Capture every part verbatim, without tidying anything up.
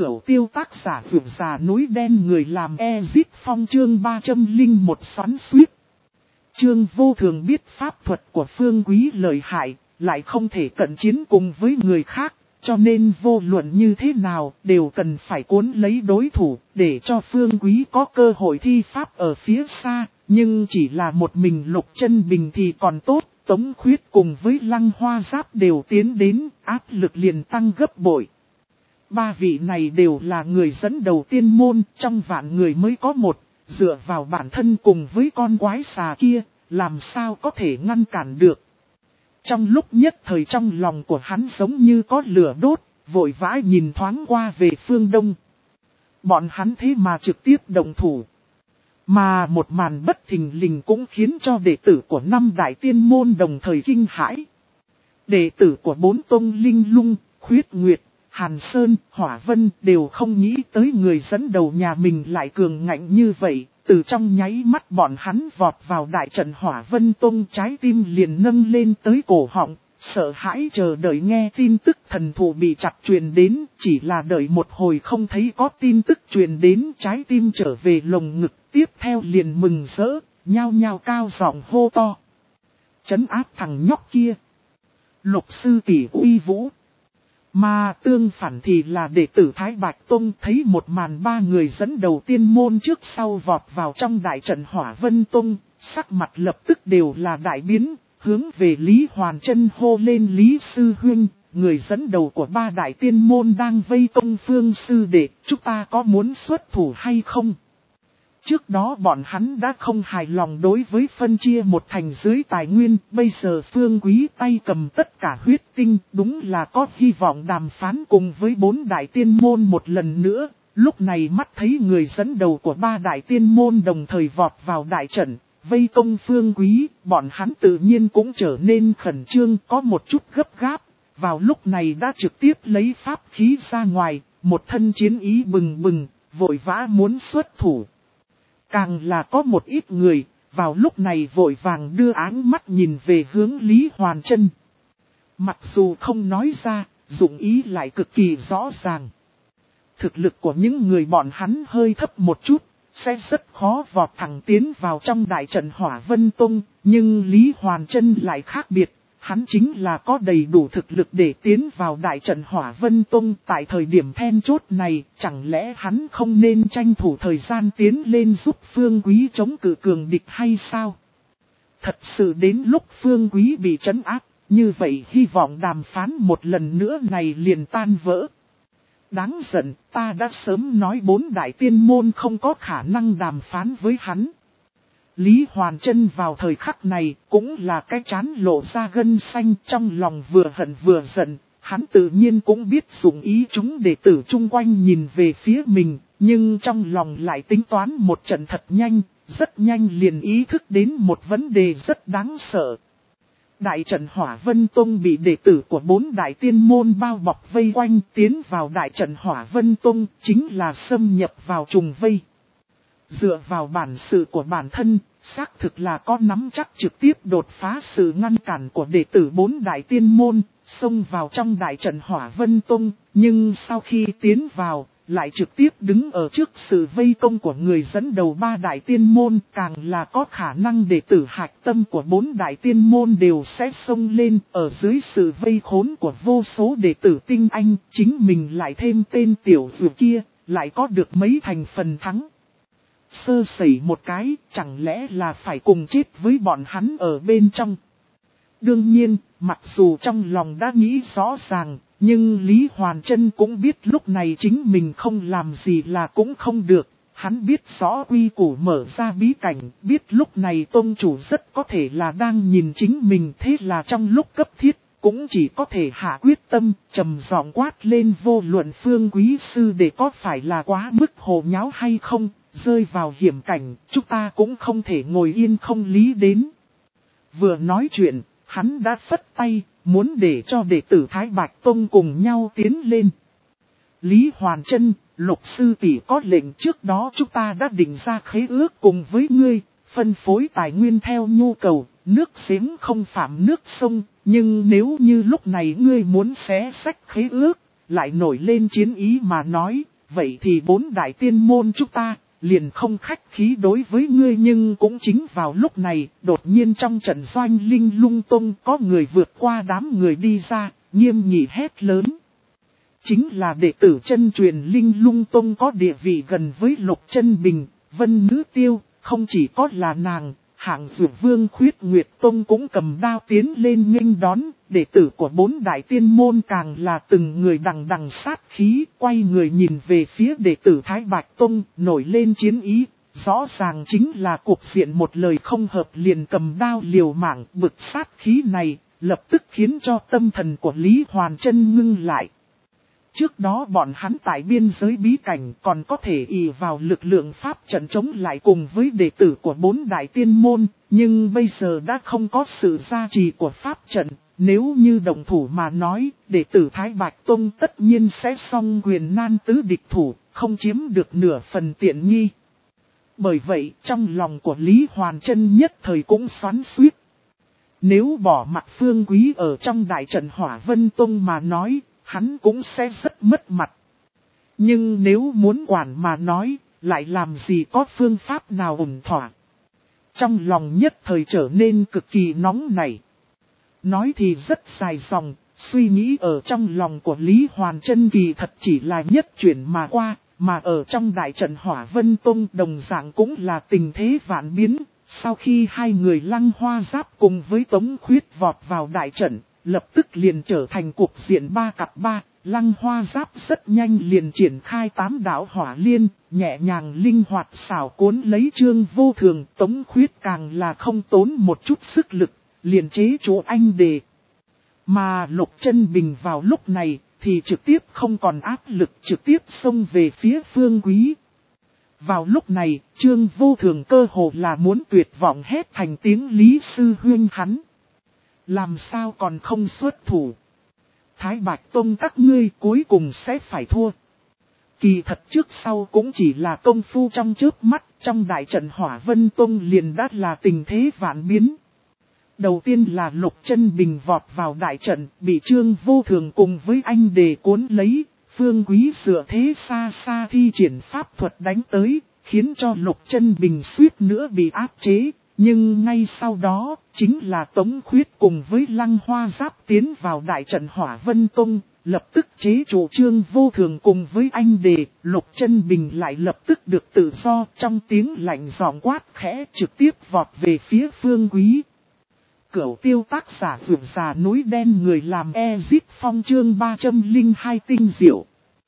Cửu Tiêu tác giả vượt già núi đen người làm Ezit Phong chương ba trăm lẻ một xoắn xuýt. Trương Vô Thường biết pháp thuật của Phương Quý lợi hại, lại không thể cận chiến cùng với người khác, cho nên vô luận như thế nào đều cần phải cuốn lấy đối thủ để cho Phương Quý có cơ hội thi pháp ở phía xa, nhưng chỉ là một mình Lục Chân Bình thì còn tốt, Tống Khuyết cùng với Lăng Hoa Giáp đều tiến đến, áp lực liền tăng gấp bội. Ba vị này đều là người dẫn đầu tiên môn, trong vạn người mới có một, dựa vào bản thân cùng với con quái xà kia, làm sao có thể ngăn cản được. Trong lúc nhất thời trong lòng của hắn giống như có lửa đốt, vội vã nhìn thoáng qua về phương đông. Bọn hắn thế mà trực tiếp động thủ. Mà một màn bất thình lình cũng khiến cho đệ tử của năm đại tiên môn đồng thời kinh hãi. Đệ tử của bốn tông Linh Lung, Khuyết Nguyệt, Hàn Sơn, Hỏa Vân đều không nghĩ tới người dẫn đầu nhà mình lại cường ngạnh như vậy. Từ trong nháy mắt bọn hắn vọt vào đại trận Hỏa Vân Tông, trái tim liền nâng lên tới cổ họng, sợ hãi chờ đợi nghe tin tức thần thụ bị chặt truyền đến, chỉ là đợi một hồi không thấy có tin tức truyền đến, trái tim trở về lồng ngực, tiếp theo liền mừng rỡ, nhao nhao cao giọng hô to. Trấn áp thằng nhóc kia. Lục sư tỷ uy vũ. Mà tương phản thì là đệ tử Thái Bạch Tông thấy một màn ba người dẫn đầu tiên môn trước sau vọt vào trong đại trận Hỏa Vân Tông, sắc mặt lập tức đều là đại biến, hướng về Lý Hoàn Trân hô lên Lý Sư Huynh, người dẫn đầu của ba đại tiên môn đang vây công Phương Sư Đệ, chúng ta có muốn xuất thủ hay không? Trước đó bọn hắn đã không hài lòng đối với phân chia một thành dưới tài nguyên, bây giờ Phương Quý tay cầm tất cả huyết tinh, đúng là có hy vọng đàm phán cùng với bốn đại tiên môn một lần nữa. Lúc này mắt thấy người dẫn đầu của ba đại tiên môn đồng thời vọt vào đại trận, vây công Phương Quý, bọn hắn tự nhiên cũng trở nên khẩn trương, có một chút gấp gáp. Vào lúc này đã trực tiếp lấy pháp khí ra ngoài, một thân chiến ý bừng bừng, vội vã muốn xuất thủ. Càng là có một ít người, vào lúc này vội vàng đưa áng mắt nhìn về hướng Lý Hoàn Trân. Mặc dù không nói ra, dụng ý lại cực kỳ rõ ràng. Thực lực của những người bọn hắn hơi thấp một chút, sẽ rất khó vọt thẳng tiến vào trong đại trận Hỏa Vân Tông, nhưng Lý Hoàn Trân lại khác biệt. Hắn chính là có đầy đủ thực lực để tiến vào đại trận Hỏa Vân Tông, tại thời điểm then chốt này, chẳng lẽ hắn không nên tranh thủ thời gian tiến lên giúp Phương Quý chống cự cường địch hay sao? Thật sự đến lúc Phương Quý bị trấn áp, như vậy hy vọng đàm phán một lần nữa này liền tan vỡ. Đáng giận, ta đã sớm nói bốn đại tiên môn không có khả năng đàm phán với hắn. Lý Hoàn Trân vào thời khắc này cũng là cái trán lộ ra gân xanh, trong lòng vừa hận vừa giận, hắn tự nhiên cũng biết dụng ý chúng đệ tử chung quanh nhìn về phía mình, nhưng trong lòng lại tính toán một trận thật nhanh, rất nhanh liền ý thức đến một vấn đề rất đáng sợ. Đại trận Hỏa Vân Tông bị đệ tử của bốn đại tiên môn bao bọc vây quanh, tiến vào đại trận Hỏa Vân Tông chính là xâm nhập vào trùng vây. Dựa vào bản sự của bản thân, xác thực là có nắm chắc trực tiếp đột phá sự ngăn cản của đệ tử bốn đại tiên môn, xông vào trong đại trận Hỏa Vân Tông, nhưng sau khi tiến vào, lại trực tiếp đứng ở trước sự vây công của người dẫn đầu ba đại tiên môn, càng là có khả năng đệ tử hạch tâm của bốn đại tiên môn đều sẽ xông lên, ở dưới sự vây khốn của vô số đệ tử tinh anh, chính mình lại thêm tên tiểu dù kia, lại có được mấy thành phần thắng. Sơ sẩy một cái, chẳng lẽ là phải cùng chết với bọn hắn ở bên trong. Đương nhiên, mặc dù trong lòng đã nghĩ rõ ràng, nhưng Lý Hoàn Trân cũng biết lúc này chính mình không làm gì là cũng không được. Hắn biết rõ quy củ mở ra bí cảnh, biết lúc này tôn chủ rất có thể là đang nhìn chính mình, thế là trong lúc cấp thiết, cũng chỉ có thể hạ quyết tâm, trầm giọng quát lên vô luận Phương Quý sư để có phải là quá mức hồ nháo hay không. Rơi vào hiểm cảnh, chúng ta cũng không thể ngồi yên không lý đến. Vừa nói chuyện, hắn đã phất tay, muốn để cho đệ tử Thái Bạch Tông cùng nhau tiến lên. Lý Hoàn Trân, Lục sư tỷ có lệnh, trước đó chúng ta đã định ra khế ước cùng với ngươi, phân phối tài nguyên theo nhu cầu, nước giếng không phạm nước sông, nhưng nếu như lúc này ngươi muốn xé xách khế ước, lại nổi lên chiến ý mà nói, vậy thì bốn đại tiên môn chúng ta, liền không khách khí đối với ngươi. Nhưng cũng chính vào lúc này, đột nhiên trong trận doanh Linh Lung Tông có người vượt qua đám người đi ra, nghiêm nghị hét lớn. Chính là đệ tử chân truyền Linh Lung Tông có địa vị gần với Lục Chân Bình, Vân Nữ Tiêu, không chỉ có là nàng, hạng dược vương Khuyết Nguyệt Tông cũng cầm đao tiến lên nghênh đón, đệ tử của bốn đại tiên môn càng là từng người đằng đằng sát khí, quay người nhìn về phía đệ tử Thái Bạch Tông, nổi lên chiến ý, rõ ràng chính là cuộc diện một lời không hợp liền cầm đao liều mạng. Bực sát khí này, lập tức khiến cho tâm thần của Lý Hoàn Chân ngưng lại. Trước đó bọn hắn tại biên giới bí cảnh còn có thể ỷ vào lực lượng pháp trận chống lại cùng với đệ tử của bốn đại tiên môn, nhưng bây giờ đã không có sự gia trì của pháp trận, nếu như đồng thủ mà nói, đệ tử Thái Bạch Tông tất nhiên sẽ song quyền nan tứ địch thủ, không chiếm được nửa phần tiện nghi. Bởi vậy, trong lòng của Lý Hoàn Chân nhất thời cũng xoắn xuýt. Nếu bỏ mặt Phương Quý ở trong đại trận Hỏa Vân Tông mà nói, hắn cũng sẽ rất mất mặt. Nhưng nếu muốn quản mà nói, lại làm gì có phương pháp nào ổn thỏa. Trong lòng nhất thời trở nên cực kỳ nóng nảy. Nói thì rất dài dòng, suy nghĩ ở trong lòng của Lý Hoàn Chân kỳ thật chỉ là nhất chuyển mà qua, mà ở trong đại trận Hỏa Vân Tông đồng dạng cũng là tình thế vạn biến. Sau khi hai người Lăng Hoa Giáp cùng với Tống Khuyết vọt vào đại trận, lập tức liền trở thành cuộc diện ba cặp ba, Lăng Hoa Giáp rất nhanh liền triển khai tám đạo hỏa liên, nhẹ nhàng linh hoạt xảo cuốn lấy Trương Vô Thường. Tống Khuyết càng là không tốn một chút sức lực, liền chế chỗ anh đề. Mà Lục Chân Bình vào lúc này thì trực tiếp không còn áp lực, trực tiếp xông về phía Phương Quý. Vào lúc này, Trương Vô Thường cơ hồ là muốn tuyệt vọng hét thành tiếng Lý sư huynh hắn. Làm sao còn không xuất thủ? Thái Bạch Tông các ngươi cuối cùng sẽ phải thua. Kỳ thật trước sau cũng chỉ là công phu trong chớp mắt, trong đại trận Hỏa Vân Tông liền đã là tình thế vạn biến. Đầu tiên là Lục Chân Bình vọt vào đại trận, bị Trương Vô Thường cùng với anh đề cuốn lấy. Phương Quý dựa thế xa xa thi triển pháp thuật đánh tới, khiến cho Lục Chân Bình suýt nữa bị áp chế. Nhưng ngay sau đó, chính là Tống Khuyết cùng với Lăng Hoa Giáp tiến vào đại trận Hỏa Vân Tông, lập tức chế trụ Trương Vô Thường cùng với anh đề. Lục Chân Bình lại lập tức được tự do, trong tiếng lạnh giọng quát khẽ trực tiếp vọt về phía Phương Quý. Cửu Tiêu tác giả Vượt Già Núi Đen người làm Ezit Phong chương ba trăm lẻ hai tinh diệu.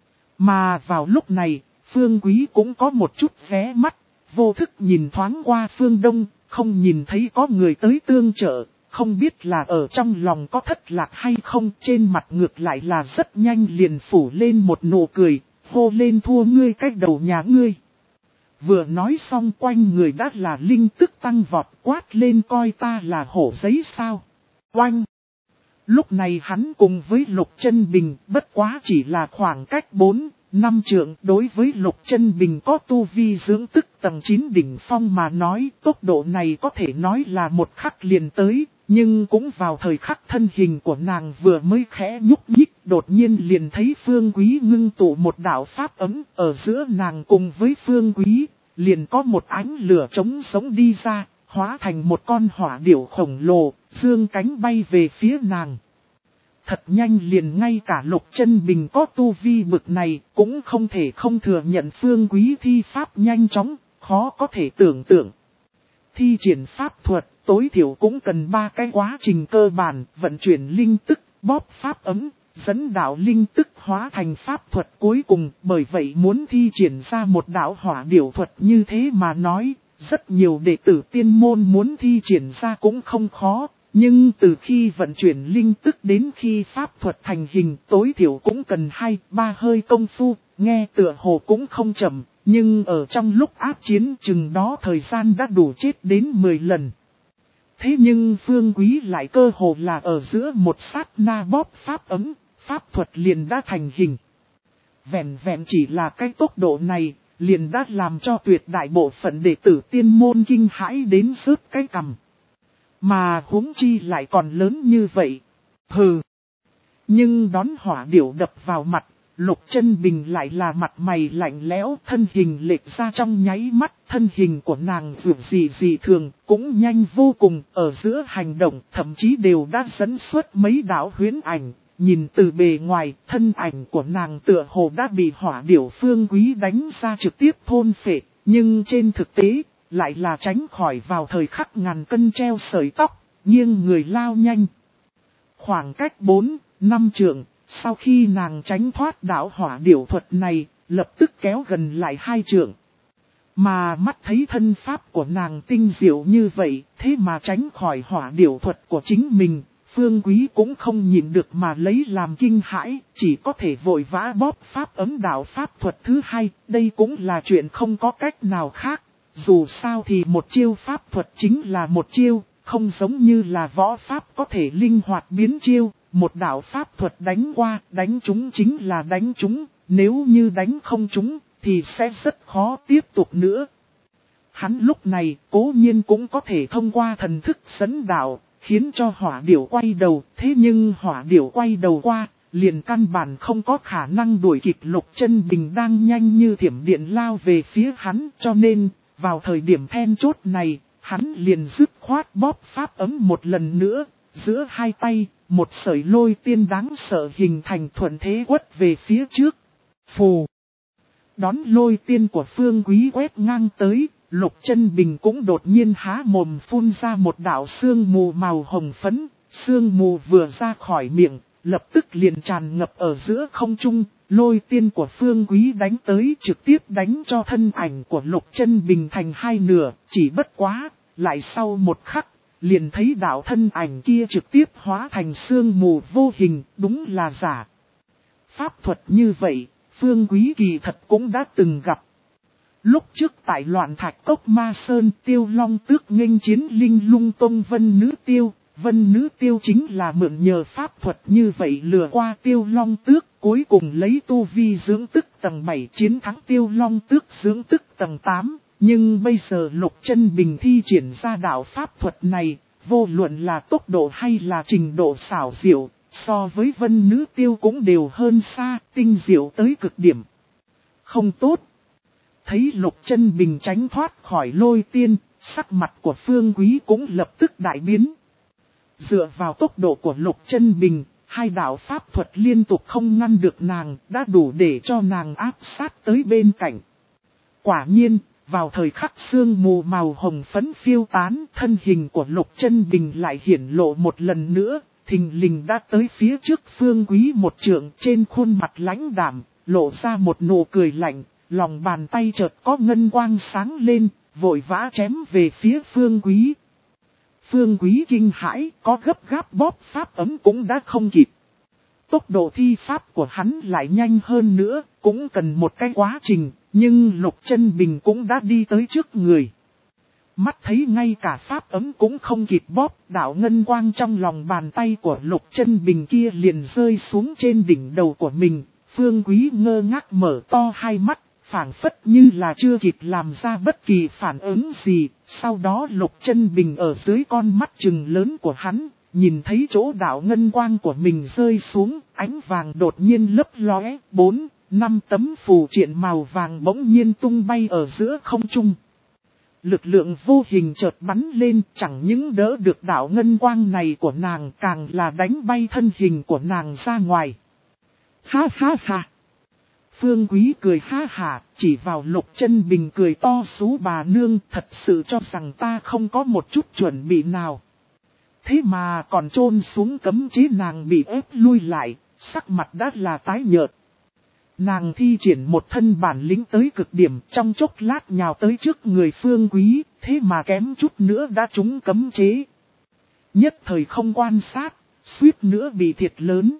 Mà vào lúc này, Phương Quý cũng có một chút ghé mắt, vô thức nhìn thoáng qua phương đông, không nhìn thấy có người tới tương trợ, không biết là ở trong lòng có thất lạc hay không. Trên mặt ngược lại là rất nhanh liền phủ lên một nụ cười, hô lên thua ngươi cách đầu nhà ngươi. Vừa nói xong quanh người đã là linh tức tăng vọt, quát lên coi ta là hổ giấy sao. Oanh! Lúc này hắn cùng với Lục Chân Bình bất quá chỉ là khoảng cách bốn, năm trượng. Đối với Lục Chân Bình có tu vi dưỡng tức tầng chín đỉnh phong mà nói, tốc độ này có thể nói là một khắc liền tới. Nhưng cũng vào thời khắc thân hình của nàng vừa mới khẽ nhúc nhích, đột nhiên liền thấy Phương Quý ngưng tụ một đạo pháp ấm. Ở giữa nàng cùng với Phương Quý, liền có một ánh lửa trống sống đi ra, hóa thành một con hỏa điểu khổng lồ, dương cánh bay về phía nàng. Thật nhanh liền ngay cả Lục Chân Bình có tu vi bực này, cũng không thể không thừa nhận Phương Quý thi pháp nhanh chóng, khó có thể tưởng tượng. Thi triển pháp thuật, tối thiểu cũng cần ba cái quá trình cơ bản, vận chuyển linh tức, bóp pháp ấm, dẫn đạo linh tức hóa thành pháp thuật cuối cùng. Bởi vậy muốn thi triển ra một đạo hỏa điểu thuật như thế mà nói, rất nhiều đệ tử tiên môn muốn thi triển ra cũng không khó. Nhưng từ khi vận chuyển linh tức đến khi pháp thuật thành hình tối thiểu cũng cần hai ba hơi công phu, nghe tựa hồ cũng không chậm, nhưng ở trong lúc áp chiến chừng đó thời gian đã đủ chết đến mười lần. Thế nhưng Phương Quý lại cơ hồ là ở giữa một sát na bóp pháp ấm, pháp thuật liền đã thành hình. Vẹn vẹn chỉ là cái tốc độ này, liền đã làm cho tuyệt đại bộ phận đệ tử tiên môn kinh hãi đến rớt cái cằm. Mà huống chi lại còn lớn như vậy. Hừ. Nhưng đón hỏa điểu đập vào mặt, Lục Chân Bình lại là mặt mày lạnh lẽo, thân hình lệch ra trong nháy mắt, thân hình của nàng dường gì gì thường, cũng nhanh vô cùng, ở giữa hành động, thậm chí đều đã dẫn xuất mấy đạo huyễn ảnh. Nhìn từ bề ngoài, thân ảnh của nàng tựa hồ đã bị hỏa điểu Phương Quý đánh ra trực tiếp thôn phệ, nhưng trên thực tế, lại là tránh khỏi vào thời khắc ngàn cân treo sợi tóc, nghiêng người lao nhanh. Khoảng cách bốn, năm trượng, sau khi nàng tránh thoát đạo hỏa điểu thuật này, lập tức kéo gần lại hai trượng. Mà mắt thấy thân pháp của nàng tinh diệu như vậy, thế mà tránh khỏi hỏa điểu thuật của chính mình, Phương Quý cũng không nhịn được mà lấy làm kinh hãi, chỉ có thể vội vã bóp pháp ấm đạo pháp thuật thứ hai, đây cũng là chuyện không có cách nào khác. Dù sao thì một chiêu pháp thuật chính là một chiêu, không giống như là võ pháp có thể linh hoạt biến chiêu, một đạo pháp thuật đánh qua, đánh trúng chính là đánh trúng, nếu như đánh không trúng, thì sẽ rất khó tiếp tục nữa. Hắn lúc này cố nhiên cũng có thể thông qua thần thức dẫn đạo, khiến cho hỏa điểu quay đầu, thế nhưng hỏa điểu quay đầu qua, liền căn bản không có khả năng đuổi kịp Lục Chân Bình đang nhanh như thiểm điện lao về phía hắn, cho nên, vào thời điểm then chốt này, hắn liền dứt khoát bóp pháp ấm một lần nữa, giữa hai tay, một sợi lôi tiên đáng sợ hình thành thuận thế quất về phía trước. Phù! Đón lôi tiên của Phương Quý quét ngang tới, Lục Chân Bình cũng đột nhiên há mồm phun ra một đạo sương mù màu hồng phấn, sương mù vừa ra khỏi miệng, lập tức liền tràn ngập ở giữa không trung, lôi tiên của Phương Quý đánh tới trực tiếp đánh cho thân ảnh của Lục Chân Bình thành hai nửa, chỉ bất quá, lại sau một khắc, liền thấy đạo thân ảnh kia trực tiếp hóa thành sương mù vô hình, đúng là giả. Pháp thuật như vậy, Phương Quý kỳ thật cũng đã từng gặp. Lúc trước tại loạn thạch cốc Ma Sơn, Tiêu Long Tước nghênh chiến Linh Lung Tông Vân Nữ Tiêu. Vân Nữ Tiêu chính là mượn nhờ pháp thuật như vậy lừa qua Tiêu Long Tước, cuối cùng lấy tu vi dưỡng tức tầng bảy chiến thắng Tiêu Long Tước dưỡng tức tầng tám. Nhưng bây giờ Lục Chân Bình thi triển ra đạo pháp thuật này, vô luận là tốc độ hay là trình độ xảo diệu, so với Vân Nữ Tiêu cũng đều hơn xa, tinh diệu tới cực điểm. Không tốt. Thấy Lục Chân Bình tránh thoát khỏi lôi tiên, sắc mặt của Phương Quý cũng lập tức đại biến. Dựa vào tốc độ của Lục Chân Bình, hai đạo pháp thuật liên tục không ngăn được nàng, đã đủ để cho nàng áp sát tới bên cạnh. Quả nhiên, vào thời khắc sương mù màu hồng phấn phiêu tán, thân hình của Lục Chân Bình lại hiển lộ một lần nữa, thình lình đã tới phía trước Phương Quý một trượng, trên khuôn mặt lãnh đạm, lộ ra một nụ cười lạnh, lòng bàn tay chợt có ngân quang sáng lên, vội vã chém về phía Phương Quý. Phương Quý kinh hãi, có gấp gáp bóp pháp ấm cũng đã không kịp. Tốc độ thi pháp của hắn lại nhanh hơn nữa, cũng cần một cái quá trình, nhưng Lục Chân Bình cũng đã đi tới trước người. Mắt thấy ngay cả pháp ấm cũng không kịp bóp, đạo ngân quang trong lòng bàn tay của Lục Chân Bình kia liền rơi xuống trên đỉnh đầu của mình. Phương Quý ngơ ngác mở to hai mắt, phảng phất như là chưa kịp làm ra bất kỳ phản ứng gì. Sau đó Lục Chân Bình ở dưới con mắt trừng lớn của hắn, nhìn thấy chỗ đạo ngân quang của mình rơi xuống, ánh vàng đột nhiên lấp lóe, bốn, năm tấm phù triện màu vàng bỗng nhiên tung bay ở giữa không trung. Lực lượng vô hình chợt bắn lên, chẳng những đỡ được đạo ngân quang này của nàng, càng là đánh bay thân hình của nàng ra ngoài. Ha ha ha! Phương Quý cười ha hả, chỉ vào Lục Chân Bình cười to xú bà nương, thật sự cho rằng ta không có một chút chuẩn bị nào. Thế mà còn chôn xuống cấm chế, nàng bị ép lui lại, sắc mặt đã là tái nhợt. Nàng thi triển một thân bản lĩnh tới cực điểm, trong chốc lát nhào tới trước người Phương Quý, thế mà kém chút nữa đã trúng cấm chế. Nhất thời không quan sát, suýt nữa bị thiệt lớn.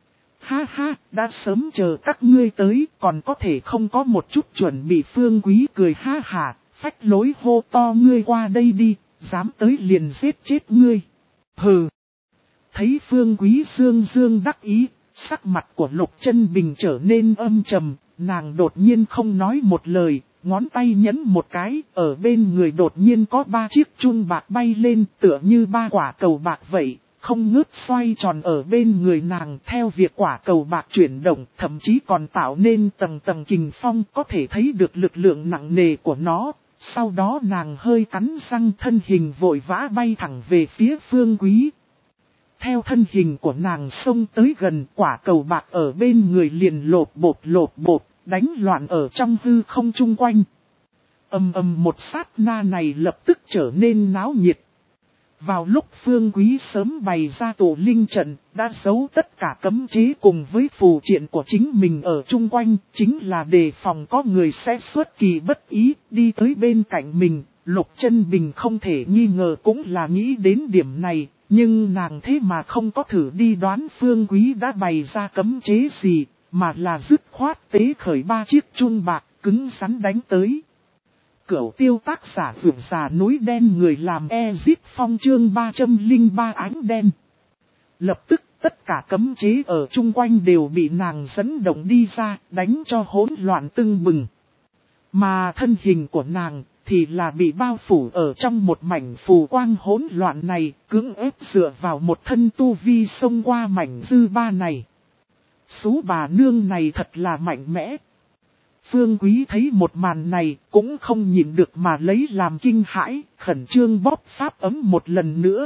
Ha ha, đã sớm chờ các ngươi tới, còn có thể không có một chút chuẩn bị. Phương Quý cười ha hả, phách lối hô to, ngươi qua đây đi, dám tới liền giết chết ngươi. Hừ. Thấy Phương Quý dương dương đắc ý, sắc mặt của Lục Chân Bình trở nên âm trầm, nàng đột nhiên không nói một lời, ngón tay nhấn một cái, ở bên người đột nhiên có ba chiếc chun bạc bay lên, tựa như ba quả cầu bạc vậy. không ngớt xoay tròn ở bên người nàng theo việc quả cầu bạc chuyển động, thậm chí còn tạo nên tầng tầng kình phong có thể thấy được lực lượng nặng nề của nó. Sau đó nàng hơi cắn răng, thân hình vội vã bay thẳng về phía Phương Quý. Theo thân hình của nàng xông tới gần, quả cầu bạc ở bên người liền lột bột lột bột, đánh loạn ở trong hư không chung quanh. Ầm ầm một sát na này lập tức trở nên náo nhiệt. Vào lúc Phương Quý sớm bày ra tổ linh trận, đã giấu tất cả cấm chế cùng với phù triện của chính mình ở chung quanh, chính là đề phòng có người sẽ xuất kỳ bất ý, đi tới bên cạnh mình. Lục Chân Bình không thể nghi ngờ cũng là nghĩ đến điểm này, nhưng nàng thế mà không có thử đi đoán Phương Quý đã bày ra cấm chế gì, mà là dứt khoát tế khởi ba chiếc chun bạc, cứng rắn đánh tới. Cửu tiêu tác giả vượt già núi đen người làm Ezip Phong chương ba trăm lẻ ba ánh đen. Lập tức tất cả cấm chế ở chung quanh đều bị nàng dẫn động đi ra, đánh cho hỗn loạn tưng bừng. Mà thân hình của nàng thì là bị bao phủ ở trong một mảnh phù quang hỗn loạn này, cưỡng ép dựa vào một thân tu vi xông qua mảnh dư ba này. Sú bà nương này thật là mạnh mẽ. Phương Quý thấy một màn này cũng không nhịn được mà lấy làm kinh hãi, khẩn trương bóp pháp ấm một lần nữa.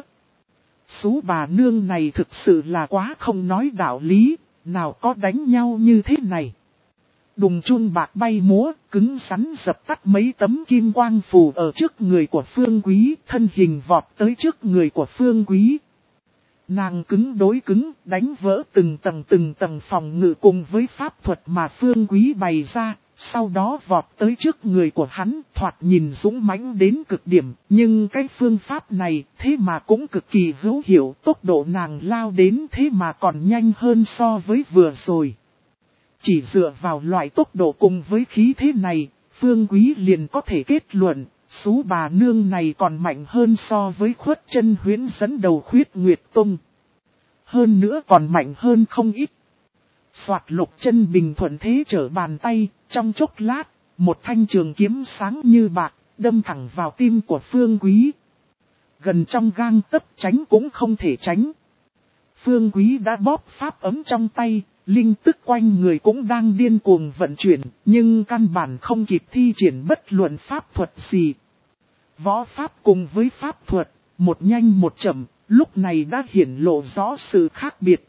Sú bà nương này thực sự là quá không nói đạo lý, nào có đánh nhau như thế này. Đùng chun bạc bay múa, cứng rắn dập tắt mấy tấm kim quang phù ở trước người của Phương Quý, thân hình vọt tới trước người của Phương Quý. Nàng cứng đối cứng, đánh vỡ từng tầng từng tầng phòng ngự cùng với pháp thuật mà Phương Quý bày ra, sau đó vọt tới trước người của hắn, thoạt nhìn dũng mãnh đến cực điểm, nhưng cái phương pháp này thế mà cũng cực kỳ hữu hiệu, tốc độ nàng lao đến thế mà còn nhanh hơn so với vừa rồi. Chỉ dựa vào loại tốc độ cùng với khí thế này, Phương Quý liền có thể kết luận, sú bà nương này còn mạnh hơn so với Khuất Chân Huyễn dẫn đầu Khuyết Nguyệt Tông. Hơn nữa còn mạnh hơn không ít. Soạt Lục Chân Bình thuận thế trở bàn tay, trong chốc lát, một thanh trường kiếm sáng như bạc, đâm thẳng vào tim của Phương Quý. Gần trong gang tấc, tránh cũng không thể tránh. Phương Quý đã bóp pháp ấm trong tay, linh tức quanh người cũng đang điên cuồng vận chuyển, nhưng căn bản không kịp thi triển bất luận pháp thuật gì. Võ pháp cùng với pháp thuật, một nhanh một chậm, lúc này đã hiển lộ rõ sự khác biệt.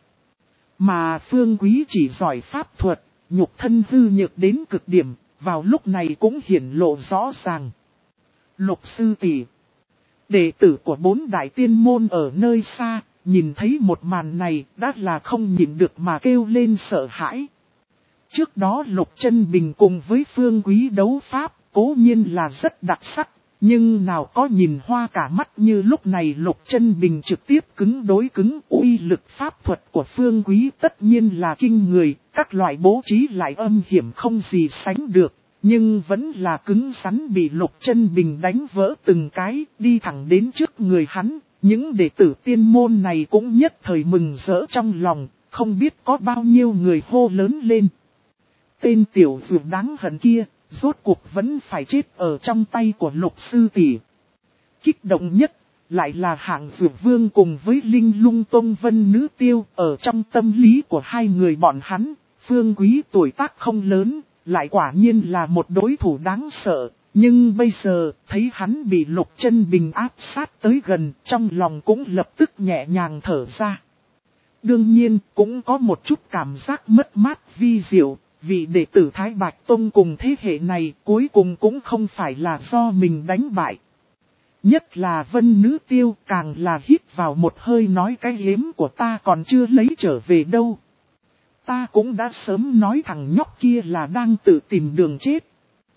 Mà Phương Quý chỉ giỏi pháp thuật, nhục thân hư nhược đến cực điểm, vào lúc này cũng hiển lộ rõ ràng. Lục sư tỷ, đệ tử của bốn đại tiên môn ở nơi xa, nhìn thấy một màn này đã là không nhịn được mà kêu lên sợ hãi. Trước đó Lục Chân Bình cùng với Phương Quý đấu pháp, cố nhiên là rất đặc sắc. Nhưng nào có nhìn hoa cả mắt như lúc này Lục Chân Bình trực tiếp cứng đối cứng, uy lực pháp thuật của Phương Quý tất nhiên là kinh người, các loại bố trí lại âm hiểm không gì sánh được, nhưng vẫn là cứng rắn bị Lục Chân Bình đánh vỡ từng cái, đi thẳng đến trước người hắn. Những đệ tử tiên môn này cũng nhất thời mừng rỡ trong lòng, không biết có bao nhiêu người hô lớn lên. Tên tiểu dược đáng hận kia, rốt cuộc vẫn phải chết ở trong tay của Lục sư tỷ. Kích động nhất, lại là Hạng Dược Vương cùng với Linh Lung Tông Vân Nữ Tiêu. Ở trong tâm lý của hai người bọn hắn, Phương Quý tuổi tác không lớn, lại quả nhiên là một đối thủ đáng sợ. Nhưng bây giờ, thấy hắn bị Lục Chân Bình áp sát tới gần, trong lòng cũng lập tức nhẹ nhàng thở ra. Đương nhiên, cũng có một chút cảm giác mất mát vi diệu. Vì đệ tử Thái Bạch Tông cùng thế hệ này cuối cùng cũng không phải là do mình đánh bại. Nhất là Vân Nữ Tiêu càng là hít vào một hơi nói cái hiếm của ta còn chưa lấy trở về đâu. Ta cũng đã sớm nói thằng nhóc kia là đang tự tìm đường chết.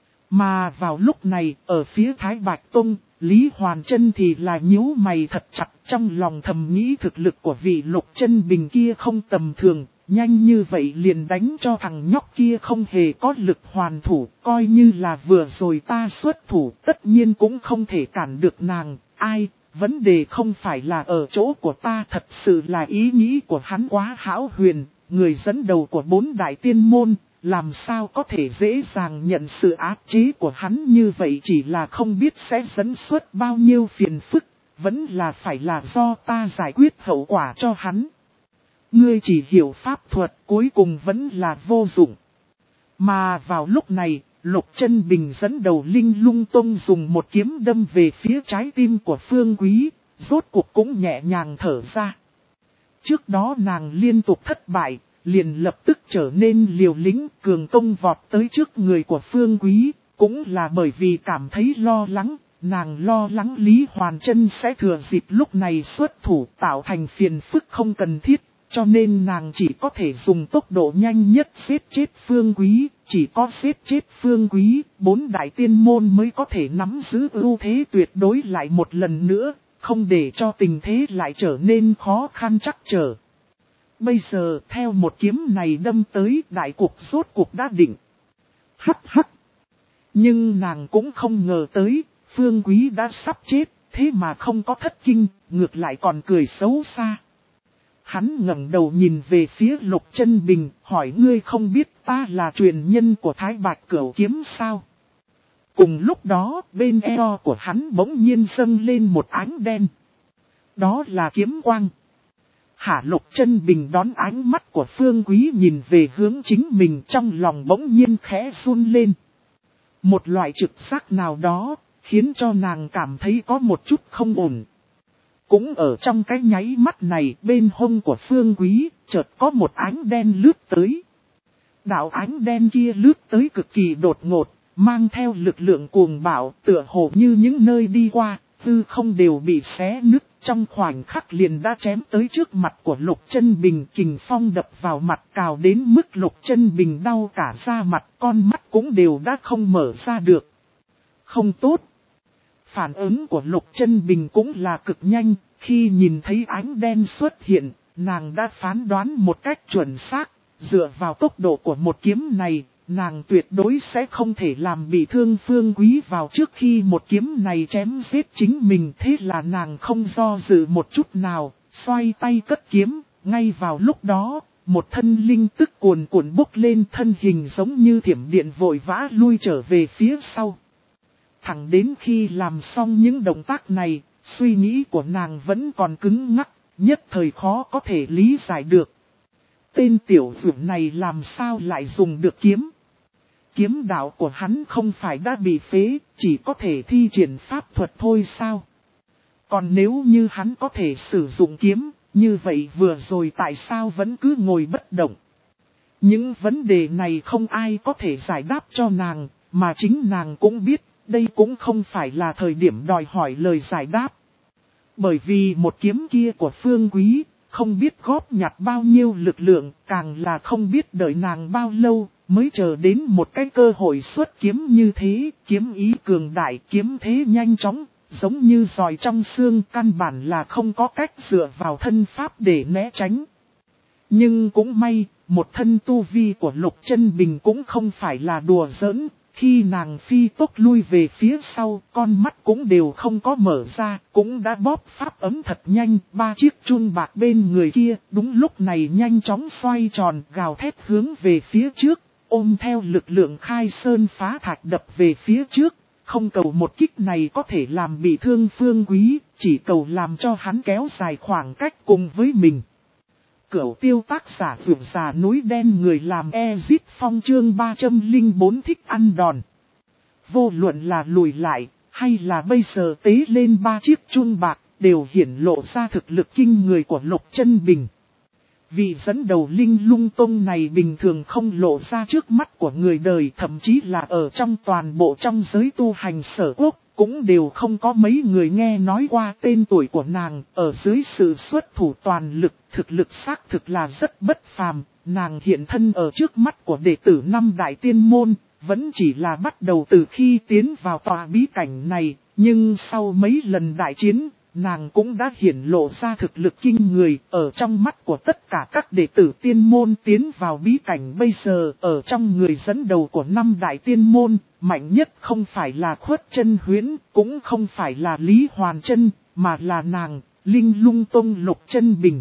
Mà vào lúc này ở phía Thái Bạch Tông, Lý Hoàn Trân thì là nhíu mày thật chặt, trong lòng thầm nghĩ thực lực của vị Lục Chân Bình kia không tầm thường. Nhanh như vậy liền đánh cho thằng nhóc kia không hề có lực hoàn thủ, coi như là vừa rồi ta xuất thủ tất nhiên cũng không thể cản được nàng. Ai, vấn đề không phải là ở chỗ của ta, thật sự là ý nghĩ của hắn quá hão huyền, người dẫn đầu của bốn đại tiên môn, làm sao có thể dễ dàng nhận sự áp chế của hắn như vậy, chỉ là không biết sẽ dẫn xuất bao nhiêu phiền phức. vẫn là phải là do ta giải quyết hậu quả cho hắn. Ngươi chỉ hiểu pháp thuật cuối cùng vẫn là vô dụng. Mà vào lúc này, Lục Chân Bình dẫn đầu Linh Lung Tông dùng một kiếm đâm về phía trái tim của Phương Quý, rốt cuộc cũng nhẹ nhàng thở ra. Trước đó nàng liên tục thất bại, liền lập tức trở nên liều lĩnh cường công vọt tới trước người của Phương Quý, cũng là bởi vì cảm thấy lo lắng, nàng lo lắng Lý Hoàn Chân sẽ thừa dịp lúc này xuất thủ tạo thành phiền phức không cần thiết, cho nên nàng chỉ có thể dùng tốc độ nhanh nhất giết chết Phương Quý, chỉ có giết chết Phương Quý, bốn đại tiên môn mới có thể nắm giữ ưu thế tuyệt đối lại một lần nữa, không để cho tình thế lại trở nên khó khăn trắc trở. Bây giờ theo một kiếm này đâm tới đại cục rốt cuộc đã định. Hắc hắc. Nhưng nàng cũng không ngờ tới, Phương Quý đã sắp chết, thế mà không có thất kinh, ngược lại còn cười xấu xa. Hắn ngẩng đầu nhìn về phía Lục Chân Bình, hỏi ngươi không biết ta là truyền nhân của Thái Bạch Cửu Kiếm sao? Cùng lúc đó, bên eo của hắn bỗng nhiên dâng lên một ánh đen. Đó là kiếm quang. Hả Lục Chân Bình đón ánh mắt của Phương Quý nhìn về hướng chính mình, trong lòng bỗng nhiên khẽ run lên. Một loại trực giác nào đó, khiến cho nàng cảm thấy có một chút không ổn. Cũng ở trong cái nháy mắt này, bên hông của Phương Quý, chợt có một ánh đen lướt tới. Đạo ánh đen kia lướt tới cực kỳ đột ngột, mang theo lực lượng cuồng bạo, tựa hồ như những nơi đi qua, hư không đều bị xé nứt, trong khoảnh khắc liền đã chém tới trước mặt của Lục Chân Bình, kình phong đập vào mặt cào đến mức Lục Chân Bình đau cả da mặt, con mắt cũng đều đã không mở ra được. Không tốt. Phản ứng của Lục Chân Bình cũng là cực nhanh, khi nhìn thấy ánh đen xuất hiện, nàng đã phán đoán một cách chuẩn xác, dựa vào tốc độ của một kiếm này, nàng tuyệt đối sẽ không thể làm bị thương Phương Quý vào trước khi một kiếm này chém giết chính mình. Thế là nàng không do dự một chút nào, xoay tay cất kiếm, ngay vào lúc đó, một thân linh tức cuồn cuộn bốc lên, thân hình giống như thiểm điện vội vã lui trở về phía sau. Thẳng đến khi làm xong những động tác này, suy nghĩ của nàng vẫn còn cứng ngắc, nhất thời khó có thể lý giải được. Tên tiểu dược này làm sao lại dùng được kiếm? Kiếm đạo của hắn không phải đã bị phế, chỉ có thể thi triển pháp thuật thôi sao? Còn nếu như hắn có thể sử dụng kiếm, như vậy vừa rồi tại sao vẫn cứ ngồi bất động? Những vấn đề này không ai có thể giải đáp cho nàng, mà chính nàng cũng biết, đây cũng không phải là thời điểm đòi hỏi lời giải đáp. Bởi vì một kiếm kia của Phương Quý, không biết góp nhặt bao nhiêu lực lượng, càng là không biết đợi nàng bao lâu, mới chờ đến một cái cơ hội xuất kiếm như thế, kiếm ý cường đại, kiếm thế nhanh chóng, giống như giòi trong xương, căn bản là không có cách dựa vào thân pháp để né tránh. Nhưng cũng may, một thân tu vi của Lục Chân Bình cũng không phải là đùa giỡn. Khi nàng phi tốc lui về phía sau, con mắt cũng đều không có mở ra, cũng đã bóp pháp ấm thật nhanh, ba chiếc chun bạc bên người kia, đúng lúc này nhanh chóng xoay tròn, gào thét hướng về phía trước, ôm theo lực lượng khai sơn phá thạch đập về phía trước, không cầu một kích này có thể làm bị thương Phương Quý, chỉ cầu làm cho hắn kéo dài khoảng cách cùng với mình. Cửu tiêu tác giả vượt già núi đen người làm Ezit Phong chương ba trăm lẻ bốn thích ăn đòn. Vô luận là lùi lại, hay là bây giờ tế lên ba chiếc chun bạc, đều hiển lộ ra thực lực kinh người của Lục Chân Bình. Vị dẫn đầu Linh Lung Tông này bình thường không lộ ra trước mắt của người đời, thậm chí là ở trong toàn bộ trong giới tu hành Sở Quốc, cũng đều không có mấy người nghe nói qua tên tuổi của nàng. Ở dưới sự xuất thủ toàn lực, thực lực xác thực là rất bất phàm, nàng hiện thân ở trước mắt của đệ tử năm đại tiên môn, vẫn chỉ là bắt đầu từ khi tiến vào tòa bí cảnh này, nhưng sau mấy lần đại chiến, nàng cũng đã hiển lộ ra thực lực kinh người. Ở trong mắt của tất cả các đệ tử tiên môn tiến vào bí cảnh bây giờ, ở trong người dẫn đầu của năm đại tiên môn, mạnh nhất không phải là Khuất Chân Huyễn, cũng không phải là Lý Hoàn Chân, mà là nàng, Linh Lung Tông Lục Chân Bình.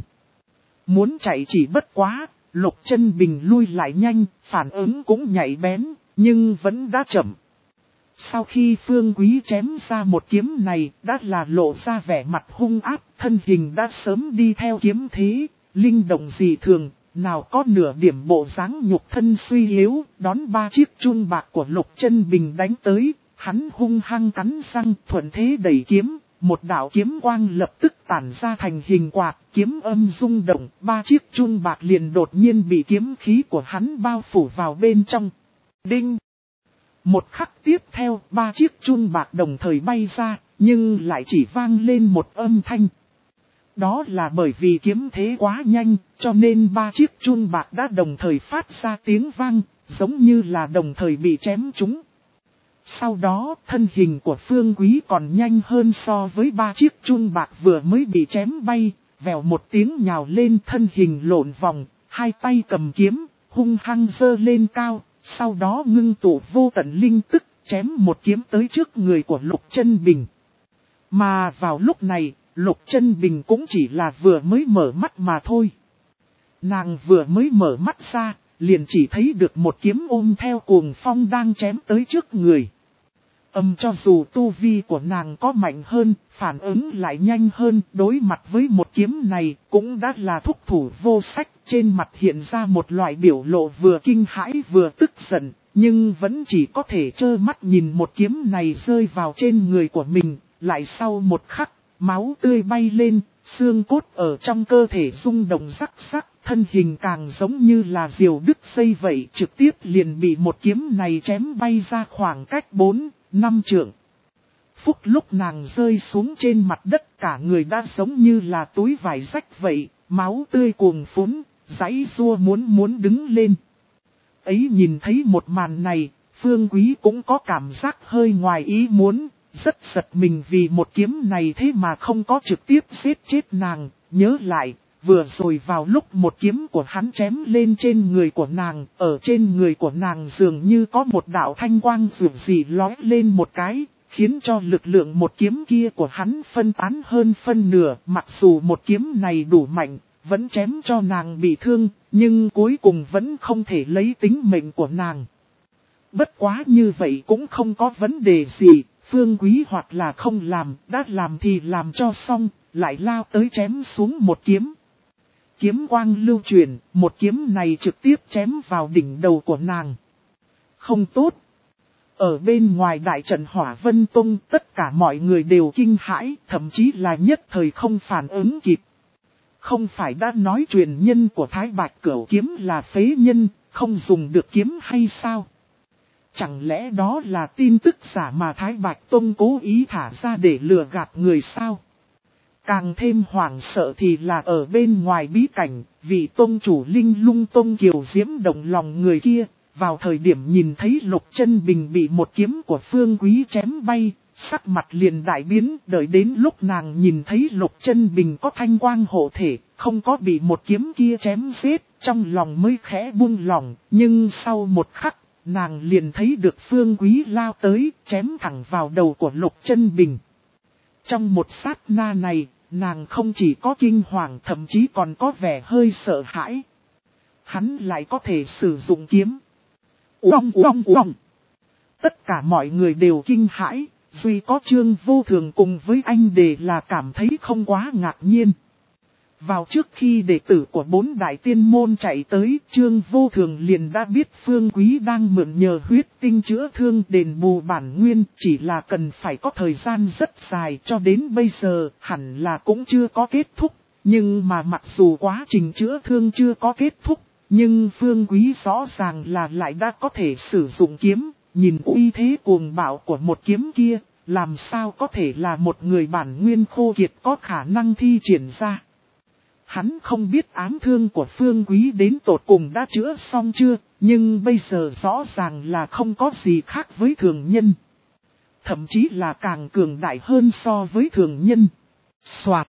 Muốn chạy chỉ bất quá, Lục Chân Bình lui lại nhanh, phản ứng cũng nhạy bén, nhưng vẫn đã chậm. Sau khi Phương Quý chém ra một kiếm này, đã là lộ ra vẻ mặt hung ác, thân hình đã sớm đi theo kiếm thế, linh động dị thường, nào có nửa điểm bộ dáng nhục thân suy yếu, đón ba chiếc chun bạc của Lục Chân Bình đánh tới, hắn hung hăng cắn răng thuận thế đẩy kiếm, một đạo kiếm quang lập tức tản ra thành hình quạt, kiếm âm rung động, ba chiếc chun bạc liền đột nhiên bị kiếm khí của hắn bao phủ vào bên trong. Đinh! Một khắc tiếp theo, ba chiếc chun bạc đồng thời bay ra, nhưng lại chỉ vang lên một âm thanh. Đó là bởi vì kiếm thế quá nhanh, cho nên ba chiếc chun bạc đã đồng thời phát ra tiếng vang, giống như là đồng thời bị chém trúng. Sau đó, thân hình của Phương Quý còn nhanh hơn so với ba chiếc chun bạc vừa mới bị chém bay, vèo một tiếng nhào lên, thân hình lộn vòng, hai tay cầm kiếm, hung hăng giơ lên cao, sau đó ngưng tụ vô tận linh tức, chém một kiếm tới trước người của Lục Chân Bình. Mà vào lúc này, Lục Chân Bình cũng chỉ là vừa mới mở mắt mà thôi. Nàng vừa mới mở mắt ra, liền chỉ thấy được một kiếm ôm theo cuồng phong đang chém tới trước người. Âm cho dù tu vi của nàng có mạnh hơn, phản ứng lại nhanh hơn, đối mặt với một kiếm này cũng đã là thúc thủ vô sách, trên mặt hiện ra một loại biểu lộ vừa kinh hãi vừa tức giận, nhưng vẫn chỉ có thể trơ mắt nhìn một kiếm này rơi vào trên người của mình, lại sau một khắc, máu tươi bay lên, xương cốt ở trong cơ thể rung động rắc rắc, thân hình càng giống như là diều đứt dây vậy, trực tiếp liền bị một kiếm này chém bay ra khoảng cách bốn năm trượng. Phúc lúc nàng rơi xuống trên mặt đất, cả người đã giống như là túi vải rách vậy, máu tươi cuồn phún, giãy giụa muốn muốn đứng lên. Ấy nhìn thấy một màn này, Phương Quý cũng có cảm giác hơi ngoài ý muốn, rất giật mình vì một kiếm này thế mà không có trực tiếp giết chết nàng, nhớ lại. Vừa rồi vào lúc một kiếm của hắn chém lên trên người của nàng, ở trên người của nàng dường như có một đạo thanh quang rực rì lóe lên một cái, khiến cho lực lượng một kiếm kia của hắn phân tán hơn phân nửa, mặc dù một kiếm này đủ mạnh, vẫn chém cho nàng bị thương, nhưng cuối cùng vẫn không thể lấy tính mệnh của nàng. Bất quá như vậy cũng không có vấn đề gì, Phương Quý hoặc là không làm, đã làm thì làm cho xong, lại lao tới chém xuống một kiếm. Kiếm quang lưu truyền, một kiếm này trực tiếp chém vào đỉnh đầu của nàng. Không tốt. Ở bên ngoài đại trận Hỏa Vân Tông, tất cả mọi người đều kinh hãi, thậm chí là nhất thời không phản ứng kịp. Không phải đã nói truyền nhân của Thái Bạch Cửu Kiếm là phế nhân, không dùng được kiếm hay sao? Chẳng lẽ đó là tin tức giả mà Thái Bạch Tông cố ý thả ra để lừa gạt người sao? Càng thêm hoảng sợ thì là ở bên ngoài bí cảnh, vị tông chủ Linh Lung Tông Kiều Diễm động lòng người kia, vào thời điểm nhìn thấy Lục Chân Bình bị một kiếm của Phương Quý chém bay, sắc mặt liền đại biến, đợi đến lúc nàng nhìn thấy Lục Chân Bình có thanh quang hộ thể, không có bị một kiếm kia chém giết, trong lòng mới khẽ buông lòng, nhưng sau một khắc, nàng liền thấy được Phương Quý lao tới, chém thẳng vào đầu của Lục Chân Bình. Trong một sát na này, nàng không chỉ có kinh hoàng thậm chí còn có vẻ hơi sợ hãi. Hắn lại có thể sử dụng kiếm. Uông uông uông. Tất cả mọi người đều kinh hãi, duy có Trương Vô Thường cùng với anh Đề là cảm thấy không quá ngạc nhiên. Vào trước khi đệ tử của bốn đại tiên môn chạy tới, Trương Vô Thường liền đã biết Phương Quý đang mượn nhờ huyết tinh chữa thương đền bù bản nguyên, chỉ là cần phải có thời gian rất dài, cho đến bây giờ hẳn là cũng chưa có kết thúc. Nhưng mà mặc dù quá trình chữa thương chưa có kết thúc, nhưng Phương Quý rõ ràng là lại đã có thể sử dụng kiếm, nhìn uy thế cuồng bạo của một kiếm kia, làm sao có thể là một người bản nguyên khô kiệt có khả năng thi triển ra. Hắn không biết ám thương của Phương Quý đến tột cùng đã chữa xong chưa, nhưng bây giờ rõ ràng là không có gì khác với thường nhân. Thậm chí là càng cường đại hơn so với thường nhân. Soạt.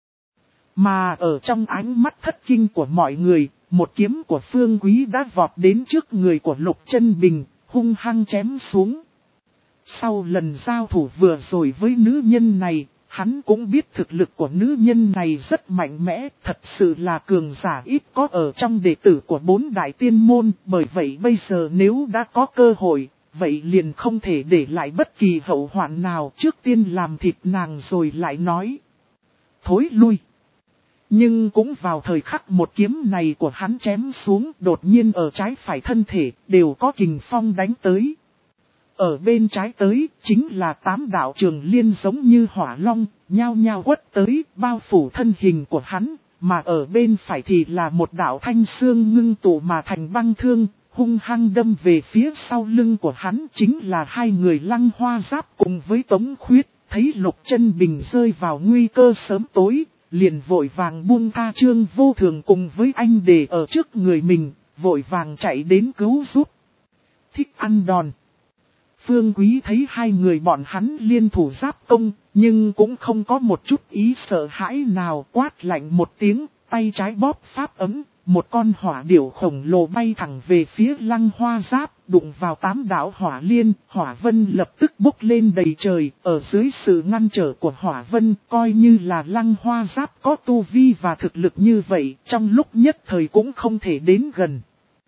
Mà ở trong ánh mắt thất kinh của mọi người, một kiếm của Phương Quý đã vọt đến trước người của Lục Chân Bình, hung hăng chém xuống. Sau lần giao thủ vừa rồi với nữ nhân này, hắn cũng biết thực lực của nữ nhân này rất mạnh mẽ, thật sự là cường giả ít có ở trong đệ tử của bốn đại tiên môn, bởi vậy bây giờ nếu đã có cơ hội, vậy liền không thể để lại bất kỳ hậu hoạn nào, trước tiên làm thịt nàng rồi lại nói. Thối lui. Nhưng cũng vào thời khắc một kiếm này của hắn chém xuống, đột nhiên ở trái phải thân thể đều có kình phong đánh tới. Ở bên trái tới chính là tám đạo trường liên giống như hỏa long, nhao nhao quất tới bao phủ thân hình của hắn, mà ở bên phải thì là một đạo thanh xương ngưng tụ mà thành băng thương, hung hăng đâm về phía sau lưng của hắn. Chính là hai người Lăng Hoa Giáp cùng với Tống Khuyết, thấy Lục Chân Bình rơi vào nguy cơ sớm tối, liền vội vàng buông tha Trương Vô Thường cùng với anh để ở trước người mình, vội vàng chạy đến cứu giúp. Thích ăn đòn. Phương Quý thấy hai người bọn hắn liên thủ giáp công, nhưng cũng không có một chút ý sợ hãi nào, quát lạnh một tiếng, tay trái bóp pháp ấm, một con hỏa điểu khổng lồ bay thẳng về phía Lăng Hoa Giáp, đụng vào tám đạo hỏa liên, hỏa vân lập tức bốc lên đầy trời, ở dưới sự ngăn trở của hỏa vân, coi như là Lăng Hoa Giáp có tu vi và thực lực như vậy, trong lúc nhất thời cũng không thể đến gần.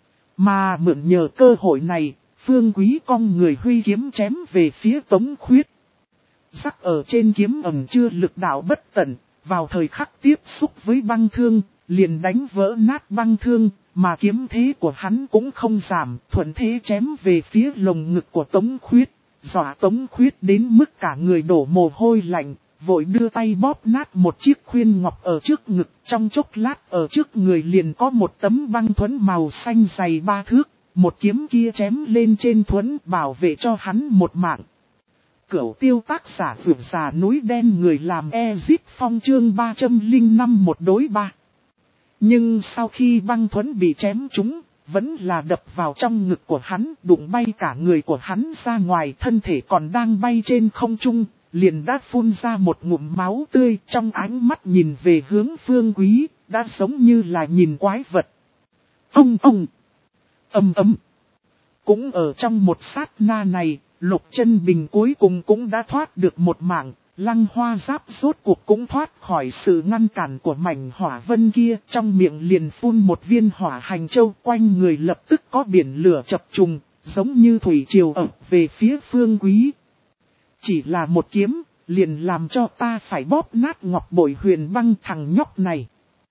Mà mượn nhờ cơ hội này, Phương Quý cong người huy kiếm chém về phía Tống Khuyết. Rắc ở trên kiếm ẩm chưa lực đạo bất tận, vào thời khắc tiếp xúc với băng thương, liền đánh vỡ nát băng thương, mà kiếm thế của hắn cũng không giảm, thuận thế chém về phía lồng ngực của Tống Khuyết, dọa Tống Khuyết đến mức cả người đổ mồ hôi lạnh, vội đưa tay bóp nát một chiếc khuyên ngọc ở trước ngực, trong chốc lát ở trước người liền có một tấm băng thuẫn màu xanh dày ba thước. Một kiếm kia chém lên trên thuẫn bảo vệ cho hắn một mạng. Cửu tiêu tác giả vượt già núi đen người làm Ezip Phong chương ba trăm lẻ năm một đối ba. Nhưng sau khi băng thuẫn bị chém trúng, vẫn là đập vào trong ngực của hắn, đụng bay cả người của hắn ra ngoài, thân thể còn đang bay trên không trung, liền đã phun ra một ngụm máu tươi, trong ánh mắt nhìn về hướng Phương Quý, đã giống như là nhìn quái vật. Ông ông! Âm ấm. Cũng ở trong một sát na này, Lục Chân Bình cuối cùng cũng đã thoát được một mạng, Lăng Hoa Giáp rốt cuộc cũng thoát khỏi sự ngăn cản của mảnh hỏa vân kia, trong miệng liền phun một viên hỏa hành châu, quanh người lập tức có biển lửa chập trùng, giống như thủy triều ập về phía Phương Quý. Chỉ là một kiếm, liền làm cho ta phải bóp nát ngọc bội huyền băng thằng nhóc này.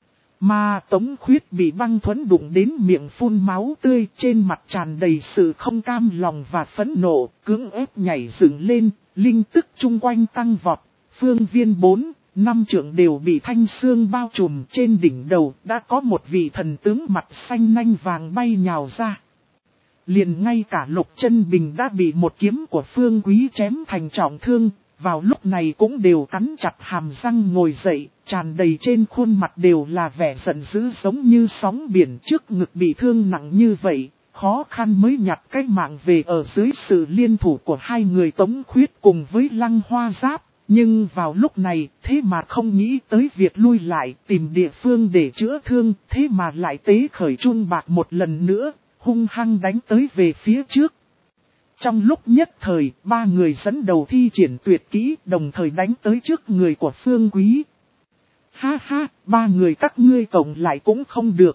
Mà Tống Khuyết bị băng thuẫn đụng đến miệng phun máu tươi, trên mặt tràn đầy sự không cam lòng và phẫn nộ, cưỡng ép nhảy dựng lên, linh tức chung quanh tăng vọt, phương viên bốn, năm trượng đều bị thanh xương bao trùm, trên đỉnh đầu đã có một vị thần tướng mặt xanh nanh vàng bay nhào ra. Liền ngay cả Lục Chân Bình đã bị một kiếm của Phương Quý chém thành trọng thương, vào lúc này cũng đều cắn chặt hàm răng ngồi dậy, tràn đầy trên khuôn mặt đều là vẻ giận dữ giống như sóng biển, trước ngực bị thương nặng như vậy, khó khăn mới nhặt cái mạng về ở dưới sự liên thủ của hai người Tống Khuyết cùng với Lăng Hoa Giáp. Nhưng vào lúc này, thế mà không nghĩ tới việc lui lại tìm địa phương để chữa thương, thế mà lại tế khởi chun bạc một lần nữa, hung hăng đánh tới về phía trước. Trong lúc nhất thời, ba người dẫn đầu thi triển tuyệt kỹ, đồng thời đánh tới trước người của Phương Quý. Ha ha, ba người các ngươi cộng lại cũng không được.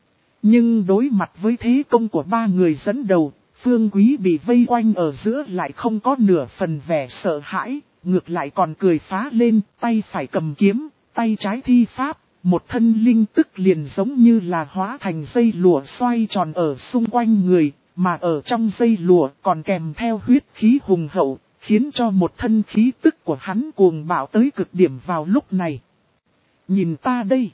Nhưng đối mặt với thế công của ba người dẫn đầu, Phương Quý bị vây quanh ở giữa lại không có nửa phần vẻ sợ hãi, ngược lại còn cười phá lên, tay phải cầm kiếm, tay trái thi pháp, một thân linh tức liền giống như là hóa thành dây lụa xoay tròn ở xung quanh người. Mà ở trong dây lụa còn kèm theo huyết khí hùng hậu, khiến cho một thân khí tức của hắn cuồng bạo tới cực điểm vào lúc này. Nhìn ta đây!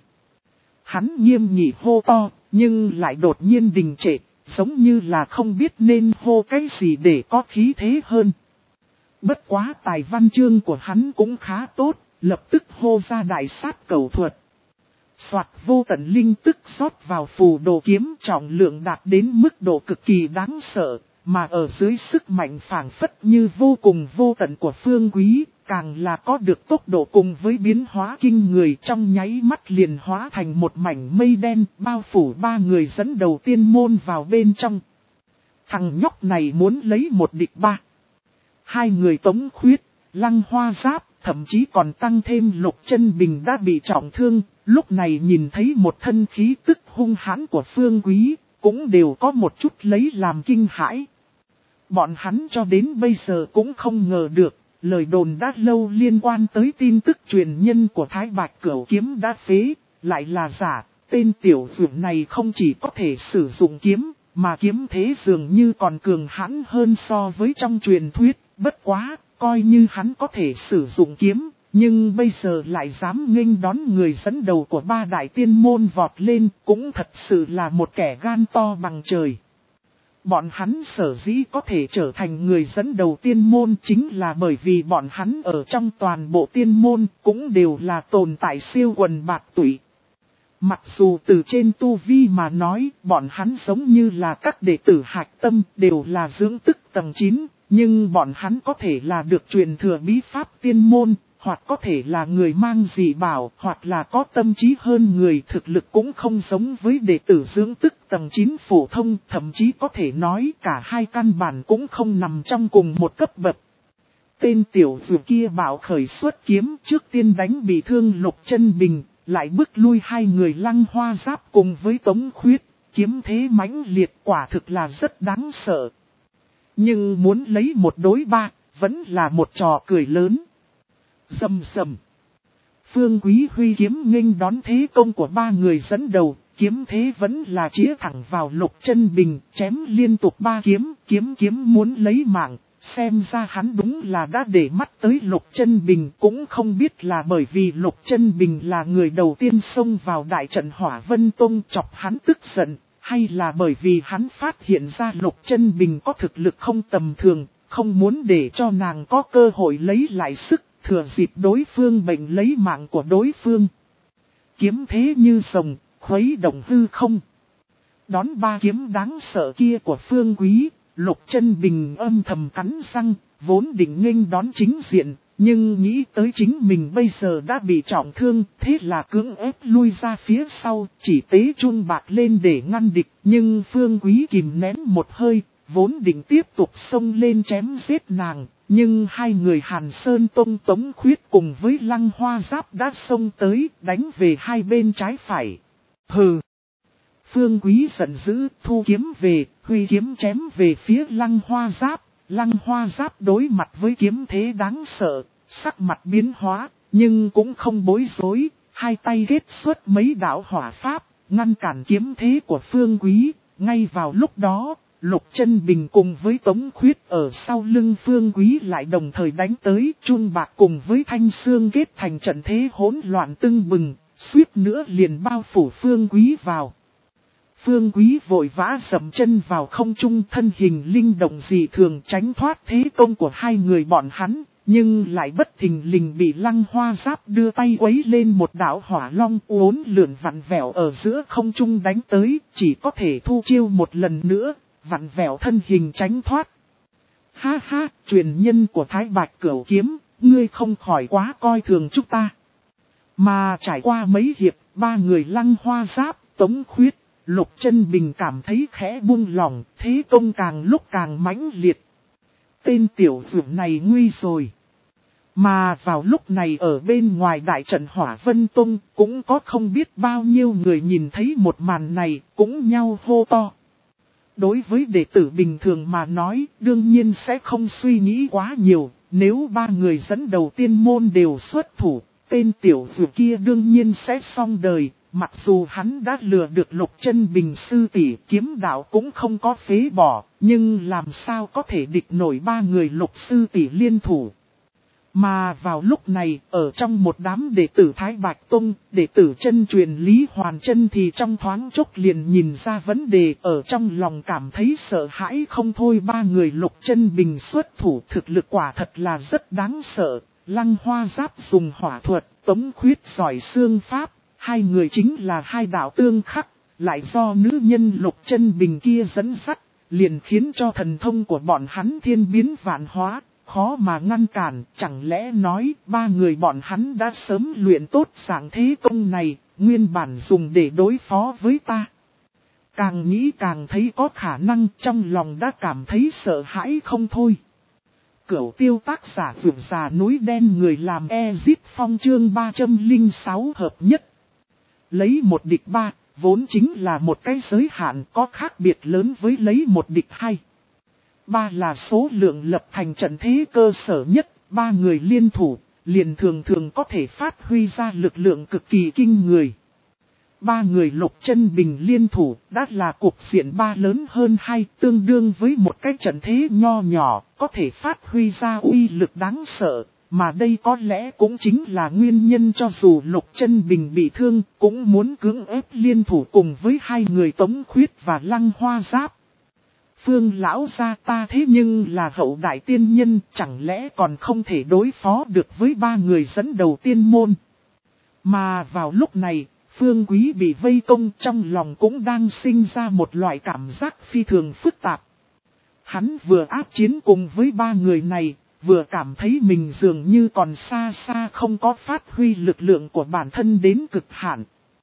Hắn nghiêm nghị hô to, nhưng lại đột nhiên đình trệ, giống như là không biết nên hô cái gì để có khí thế hơn. Bất quá tài văn chương của hắn cũng khá tốt, lập tức hô ra đại sát cẩu thuật. Soạt vô tận linh tức rót vào phù đồ kiếm, trọng lượng đạt đến mức độ cực kỳ đáng sợ, mà ở dưới sức mạnh phảng phất như vô cùng vô tận của Phương Quý, càng là có được tốc độ cùng với biến hóa kinh người, trong nháy mắt liền hóa thành một mảnh mây đen bao phủ ba người dẫn đầu tiên môn vào bên trong. Thằng nhóc này muốn lấy một địch ba. Hai người Tống Khuyết, Lăng Hoa Giáp, thậm chí còn tăng thêm Lục Chân Bình đã bị trọng thương, lúc này nhìn thấy một thân khí tức hung hãn của Phương Quý, cũng đều có một chút lấy làm kinh hãi. Bọn hắn cho đến bây giờ cũng không ngờ được, lời đồn đã lâu liên quan tới tin tức truyền nhân của Thái Bạch Cửu Kiếm đã phế, lại là giả. Tên tiểu dược này không chỉ có thể sử dụng kiếm, mà kiếm thế dường như còn cường hãn hơn so với trong truyền thuyết. Bất quá, coi như hắn có thể sử dụng kiếm, nhưng bây giờ lại dám nghênh đón người dẫn đầu của ba đại tiên môn vọt lên, cũng thật sự là một kẻ gan to bằng trời. Bọn hắn sở dĩ có thể trở thành người dẫn đầu tiên môn chính là bởi vì bọn hắn ở trong toàn bộ tiên môn cũng đều là tồn tại siêu quần bạt tụy. Mặc dù từ trên tu vi mà nói, bọn hắn giống như là các đệ tử hạch tâm đều là dưỡng tức tầng chín, nhưng bọn hắn có thể là được truyền thừa bí pháp tiên môn, hoặc có thể là người mang dị bảo, hoặc là có tâm trí hơn người, thực lực cũng không giống với đệ tử dưỡng tức tầng chín phổ thông, thậm chí có thể nói cả hai căn bản cũng không nằm trong cùng một cấp bậc. Tên tiểu dược kia bảo khởi xuất kiếm trước tiên đánh bị thương Lục Chân Bình, lại bước lui hai người Lăng Hoa Giáp cùng với Tống Khuyết, kiếm thế mãnh liệt quả thực là rất đáng sợ. Nhưng muốn lấy một đối ba, vẫn là một trò cười lớn. Rầm rầm. Phương Quý huy kiếm nghênh đón thế công của ba người dẫn đầu, kiếm thế vẫn là chĩa thẳng vào Lục Chân Bình, chém liên tục ba kiếm, kiếm kiếm muốn lấy mạng. Xem ra hắn đúng là đã để mắt tới Lục Chân Bình, cũng không biết là bởi vì Lục Chân Bình là người đầu tiên xông vào đại trận Hỏa Vân Tông chọc hắn tức giận, hay là bởi vì hắn phát hiện ra Lục Chân Bình có thực lực không tầm thường, không muốn để cho nàng có cơ hội lấy lại sức, thừa dịp đối phương bệnh lấy mạng của đối phương. Kiếm thế như rồng, khuấy động hư không. Đón ba kiếm đáng sợ kia của Phương Quý, Lục Chân Bình âm thầm cắn răng, vốn định nghênh đón chính diện, nhưng nghĩ tới chính mình bây giờ đã bị trọng thương, thế là cưỡng ép lui ra phía sau, chỉ tế chun bạc lên để ngăn địch, nhưng Phương Quý kìm nén một hơi, vốn định tiếp tục xông lên chém giết nàng, nhưng hai người Hàn Sơn Tông Tống Khuyết cùng với Lăng Hoa Giáp đã xông tới, đánh về hai bên trái phải. Hừ! Phương Quý giận dữ, thu kiếm về, huy kiếm chém về phía Lăng Hoa Giáp. Lăng Hoa Giáp đối mặt với kiếm thế đáng sợ, sắc mặt biến hóa, nhưng cũng không bối rối, hai tay ghét xuất mấy đạo hỏa pháp, ngăn cản kiếm thế của Phương Quý. Ngay vào lúc đó, Lục Chân Bình cùng với Tống Khuyết ở sau lưng Phương Quý lại đồng thời đánh tới, chun bạc cùng với thanh xương kết thành trận thế hỗn loạn tưng bừng, suýt nữa liền bao phủ Phương Quý vào. Phương Quý vội vã dậm chân vào không trung, thân hình linh động dị thường tránh thoát thế công của hai người bọn hắn, nhưng lại bất thình lình bị Lăng Hoa Giáp đưa tay quấy lên một đạo hỏa long uốn lượn vặn vẹo ở giữa không trung đánh tới, chỉ có thể thu chiêu một lần nữa, vặn vẹo thân hình tránh thoát. Ha ha, truyền nhân của Thái Bạch Cửu Kiếm, ngươi không khỏi quá coi thường chúng ta. Mà trải qua mấy hiệp, ba người Lăng Hoa Giáp, Tống Khuyết, Lục Chân Bình cảm thấy khẽ buông lỏng, thế công càng lúc càng mãnh liệt. Tên tiểu dược này nguy rồi. Mà vào lúc này ở bên ngoài đại trận Hỏa Vân Tông cũng có không biết bao nhiêu người nhìn thấy một màn này cũng nhau hô to. Đối với đệ tử bình thường mà nói đương nhiên sẽ không suy nghĩ quá nhiều, nếu ba người dẫn đầu tiên môn đều xuất thủ, tên tiểu dược kia đương nhiên sẽ xong đời. Mặc dù hắn đã lừa được Lục Chân Bình sư tỷ, kiếm đạo cũng không có phế bỏ, nhưng làm sao có thể địch nổi ba người Lục sư tỷ liên thủ. Mà vào lúc này, ở trong một đám đệ tử Thái Bạch Tông, đệ tử chân truyền Lý Hoàn Chân thì trong thoáng chốc liền nhìn ra vấn đề, ở trong lòng cảm thấy sợ hãi không thôi. Ba người Lục Chân Bình xuất thủ thực lực quả thật là rất đáng sợ. Lăng Hoa Giáp dùng hỏa thuật, Tống Khuyết giỏi xương pháp. Hai người chính là hai đạo tương khắc, lại do nữ nhân Lục Chân Bình kia dẫn dắt, liền khiến cho thần thông của bọn hắn thiên biến vạn hóa, khó mà ngăn cản. Chẳng lẽ nói ba người bọn hắn đã sớm luyện tốt dạng thế công này, nguyên bản dùng để đối phó với ta. Càng nghĩ càng thấy có khả năng, trong lòng đã cảm thấy sợ hãi không thôi. Cửu Tiêu tác giả vượt già núi đen người làm Ezit Phong chương ba trăm lẻ sáu hợp nhất. Lấy một địch ba, vốn chính là một cái giới hạn có khác biệt lớn với lấy một địch hai. Ba là số lượng lập thành trận thế cơ sở nhất, ba người liên thủ, liền thường thường có thể phát huy ra lực lượng cực kỳ kinh người. Ba người Lục Chân Bình liên thủ đã là cục diện ba lớn hơn hai, tương đương với một cái trận thế nho nhỏ, có thể phát huy ra uy lực đáng sợ, mà đây có lẽ cũng chính là nguyên nhân cho dù Lục Chân Bình bị thương, cũng muốn cưỡng ép liên thủ cùng với hai người Tống Khuyết và Lăng Hoa Giáp. Phương lão gia ta thế nhưng là hậu đại tiên nhân, chẳng lẽ còn không thể đối phó được với ba người dẫn đầu tiên môn. Mà vào lúc này, Phương Quý bị vây công, trong lòng cũng đang sinh ra một loại cảm giác phi thường phức tạp. Hắn vừa áp chiến cùng với ba người này, vừa cảm thấy mình dường như còn xa xa không có phát huy lực lượng của bản thân đến cực hạn.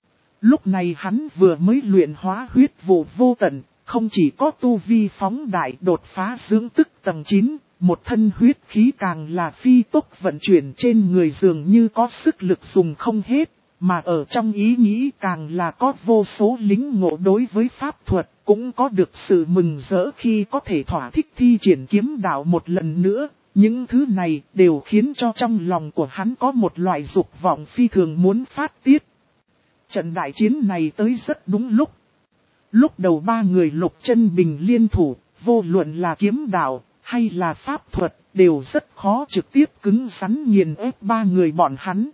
Lúc này hắn vừa mới luyện hóa huyết vụ vô tận, không chỉ có tu vi phóng đại đột phá dưỡng tức tầng chín, một thân huyết khí càng là phi tốc vận chuyển trên người dường như có sức lực dùng không hết, mà ở trong ý nghĩ càng là có vô số lính ngộ đối với pháp thuật, cũng có được sự mừng rỡ khi có thể thỏa thích thi triển kiếm đạo một lần nữa. Những thứ này đều khiến cho trong lòng của hắn có một loại dục vọng phi thường muốn phát tiết. Trận đại chiến này tới rất đúng lúc. Lúc đầu ba người Lục Chân Bình liên thủ, vô luận là kiếm đạo hay là pháp thuật, đều rất khó trực tiếp cứng rắn nghiền ép ba người bọn hắn.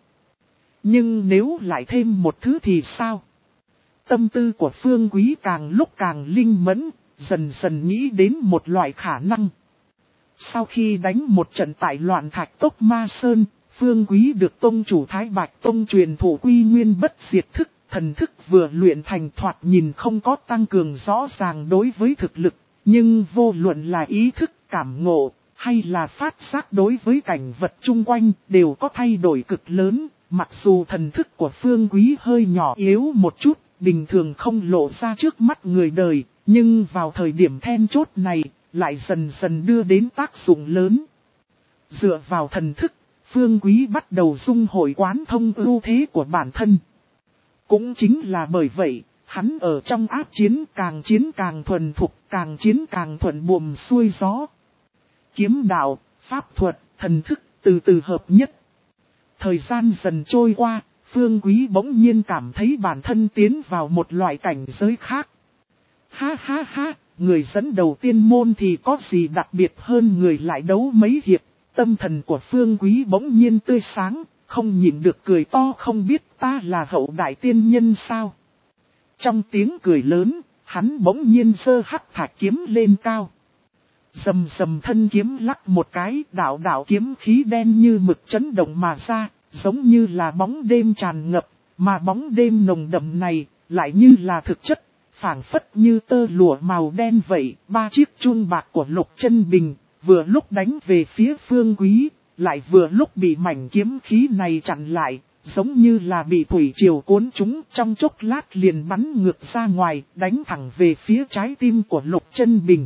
Nhưng nếu lại thêm một thứ thì sao? Tâm tư của Phương Quý càng lúc càng linh mẫn, dần dần nghĩ đến một loại khả năng. Sau khi đánh một trận tại Loạn Thạch Cốc Ma Sơn, Phương Quý được tông chủ Thái Bạch Tông truyền thụ Quy Nguyên Bất Diệt Thức, thần thức vừa luyện thành thoạt nhìn không có tăng cường rõ ràng đối với thực lực, nhưng vô luận là ý thức cảm ngộ, hay là phát giác đối với cảnh vật chung quanh đều có thay đổi cực lớn, mặc dù thần thức của Phương Quý hơi nhỏ yếu một chút, bình thường không lộ ra trước mắt người đời, nhưng vào thời điểm then chốt này, lại dần dần đưa đến tác dụng lớn. Dựa vào thần thức, Phương Quý bắt đầu dung hội quán thông ưu thế của bản thân. Cũng chính là bởi vậy, hắn ở trong áp chiến càng chiến càng thuần thục, càng chiến càng thuận buồm xuôi gió. Kiếm đạo, pháp thuật, thần thức từ từ hợp nhất. Thời gian dần trôi qua, Phương Quý bỗng nhiên cảm thấy bản thân tiến vào một loại cảnh giới khác. Ha ha ha, người dẫn đầu tiên môn thì có gì đặc biệt hơn người lại đấu mấy hiệp. Tâm thần của Phương Quý bỗng nhiên tươi sáng, không nhịn được cười to, không biết ta là hậu đại tiên nhân sao. Trong tiếng cười lớn, hắn bỗng nhiên giơ hắc thạch kiếm lên cao. Rầm rầm thân kiếm lắc một cái, đạo đạo kiếm khí đen như mực chấn động mà ra, giống như là bóng đêm tràn ngập, mà bóng đêm nồng đậm này lại như là thực chất, phảng phất như tơ lụa màu đen vậy. Ba chiếc chuông bạc của Lục Chân Bình vừa lúc đánh về phía Phương Quý, lại vừa lúc bị mảnh kiếm khí này chặn lại, giống như là bị thủy triều cuốn chúng, trong chốc lát liền bắn ngược ra ngoài, đánh thẳng về phía trái tim của Lục Chân Bình.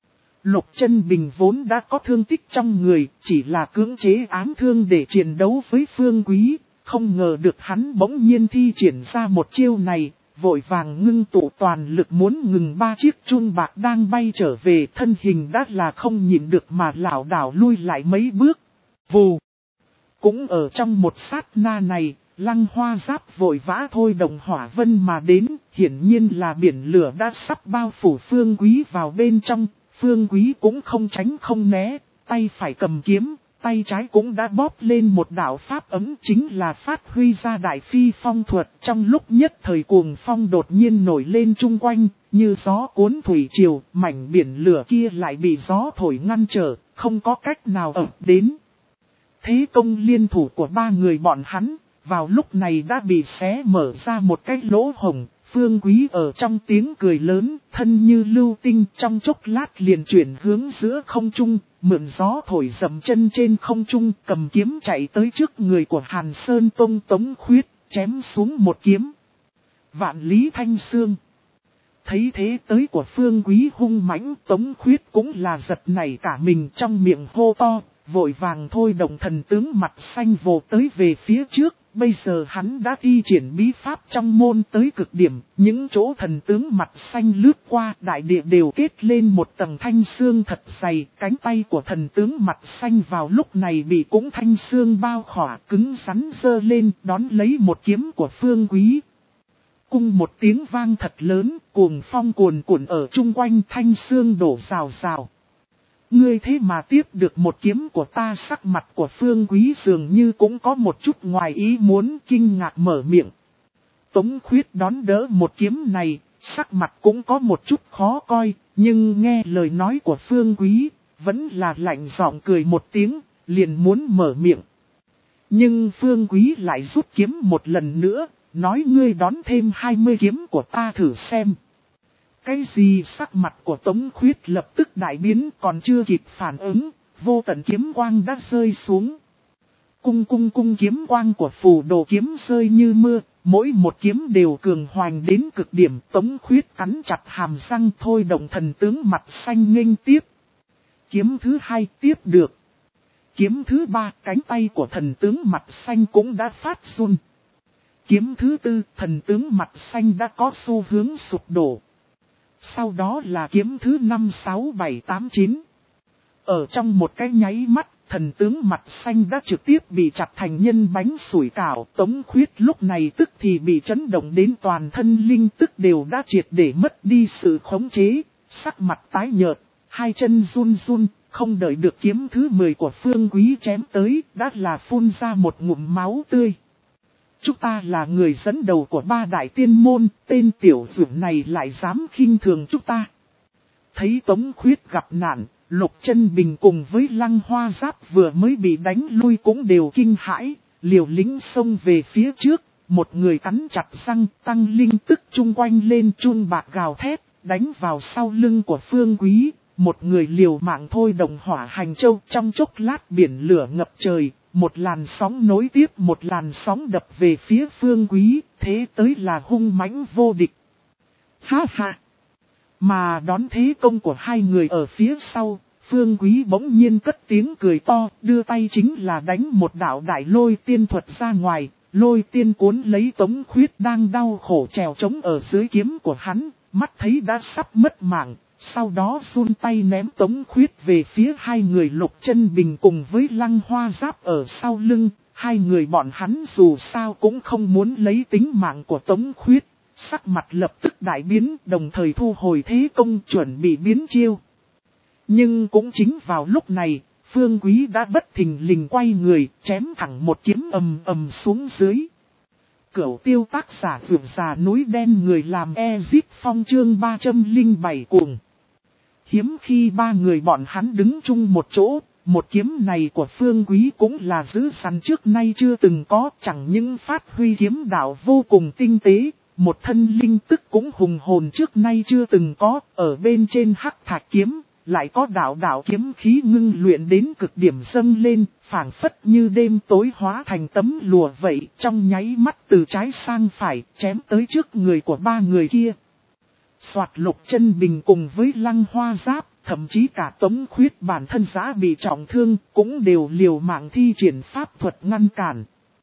Lục Chân Bình vốn đã có thương tích trong người, chỉ là cưỡng chế ám thương để chiến đấu với Phương Quý, không ngờ được hắn bỗng nhiên thi triển ra một chiêu này, vội vàng ngưng tụ toàn lực muốn ngừng ba chiếc chuông bạc đang bay trở về, thân hình đã là không nhịn được mà lảo đảo lui lại mấy bước. Vù! Cũng ở trong một sát na này, Lăng Hoa Giáp vội vã thôi động hỏa vân mà đến, hiển nhiên là biển lửa đã sắp bao phủ Phương Quý vào bên trong. Phương Quý cũng không tránh không né, tay phải cầm kiếm, tay trái cũng đã bóp lên một đạo pháp ấm, chính là phát huy ra đại phi phong thuật. Trong lúc nhất thời cuồng phong đột nhiên nổi lên chung quanh, như gió cuốn thủy triều, mảnh biển lửa kia lại bị gió thổi ngăn trở, không có cách nào ập đến. Thế công liên thủ của ba người bọn hắn, vào lúc này đã bị xé mở ra một cái lỗ hổng. Phương Quý ở trong tiếng cười lớn, thân như lưu tinh, trong chốc lát liền chuyển hướng giữa không trung, mượn gió thổi dầm chân trên không trung, cầm kiếm chạy tới trước người của Hàn Sơn Tông Tống Khuyết, chém xuống một kiếm. Vạn Lý Thanh Xương. Thấy thế tới của Phương Quý hung mãnh, Tống Khuyết cũng là giật nảy cả mình, trong miệng hô to, vội vàng thôi động thần tướng mặt xanh vồ tới về phía trước. Bây giờ hắn đã thi triển bí pháp trong môn tới cực điểm, những chỗ thần tướng mặt xanh lướt qua đại địa đều kết lên một tầng thanh xương thật dày, cánh tay của thần tướng mặt xanh vào lúc này bị cũng thanh xương bao khỏa cứng rắn giơ lên đón lấy một kiếm của Phương Quý. Cung một tiếng vang thật lớn, cuồng phong cuồn cuộn ở chung quanh thanh xương đổ rào rào. Ngươi thế mà tiếp được một kiếm của ta, sắc mặt của Phương Quý dường như cũng có một chút ngoài ý muốn, kinh ngạc mở miệng. Tống Khuyết đón đỡ một kiếm này, sắc mặt cũng có một chút khó coi, nhưng nghe lời nói của Phương Quý, vẫn là lạnh giọng cười một tiếng, liền muốn mở miệng. Nhưng Phương Quý lại rút kiếm một lần nữa, nói ngươi đón thêm hai mươi kiếm của ta thử xem. Cái gì? Sắc mặt của Tống Khuyết lập tức đại biến, còn chưa kịp phản ứng, vô tận kiếm quang đã rơi xuống. Cung cung cung kiếm quang của phù đồ kiếm rơi như mưa, mỗi một kiếm đều cường hoành đến cực điểm. Tống Khuyết cắn chặt hàm răng thôi động thần tướng mặt xanh nghênh tiếp. Kiếm thứ hai tiếp được. Kiếm thứ ba, cánh tay của thần tướng mặt xanh cũng đã phát run. Kiếm thứ tư, thần tướng mặt xanh đã có xu hướng sụp đổ. Sau đó là kiếm thứ năm, sáu, bảy, tám, chín. Ở trong một cái nháy mắt, thần tướng mặt xanh đã trực tiếp bị chặt thành nhân bánh sủi cảo. Tống Khuyết lúc này tức thì bị chấn động đến toàn thân linh tức đều đã triệt để mất đi sự khống chế, sắc mặt tái nhợt, hai chân run run, không đợi được kiếm thứ mười của Phương Quý chém tới, đã là phun ra một ngụm máu tươi. Chúng ta là người dẫn đầu của ba đại tiên môn, tên tiểu dưỡng này lại dám khinh thường chúng ta. Thấy Tống Khuyết gặp nạn, Lục Chân Bình cùng với Lăng Hoa Giáp vừa mới bị đánh lui cũng đều kinh hãi, liều lĩnh xông về phía trước, một người cắn chặt răng, tăng linh tức chung quanh lên chun bạc gào thét, đánh vào sau lưng của Phương Quý, một người liều mạng thôi đồng hỏa hành châu, trong chốc lát biển lửa ngập trời. Một làn sóng nối tiếp một làn sóng đập về phía Phương Quý, thế tới là hung mãnh vô địch. Ha ha! Mà đón thế công của hai người ở phía sau, Phương Quý bỗng nhiên cất tiếng cười to, đưa tay chính là đánh một đạo đại lôi tiên thuật ra ngoài, lôi tiên cuốn lấy Tống Khuyết đang đau khổ trèo trống ở dưới kiếm của hắn, mắt thấy đã sắp mất mạng. Sau đó run tay ném Tống Khuyết về phía hai người Lục Chân Bình cùng với Lăng Hoa Giáp ở sau lưng. Hai người bọn hắn dù sao cũng không muốn lấy tính mạng của Tống Khuyết. Sắc mặt lập tức đại biến, đồng thời thu hồi thế công chuẩn bị biến chiêu. Nhưng cũng chính vào lúc này, Phương Quý đã bất thình lình quay người, chém thẳng một kiếm ầm ầm xuống dưới. Cửu tiêu tác giả vượt già núi đen người làm Ezit Phong chương ba trăm lẻ bảy cuồng. Hiếm khi ba người bọn hắn đứng chung một chỗ, một kiếm này của Phương Quý cũng là dữ dằn trước nay chưa từng có, chẳng những phát huy kiếm đạo vô cùng tinh tế, một thân linh tức cũng hùng hồn trước nay chưa từng có, ở bên trên hắc thạch kiếm, lại có đạo đạo kiếm khí ngưng luyện đến cực điểm dâng lên, phảng phất như đêm tối hóa thành tấm lụa vậy, trong nháy mắt từ trái sang phải, chém tới trước người của ba người kia. Soạt Lục Chân Bình cùng với Lăng Hoa Giáp, thậm chí cả Tống Khuyết bản thân giá bị trọng thương, cũng đều liều mạng thi triển pháp thuật ngăn cản.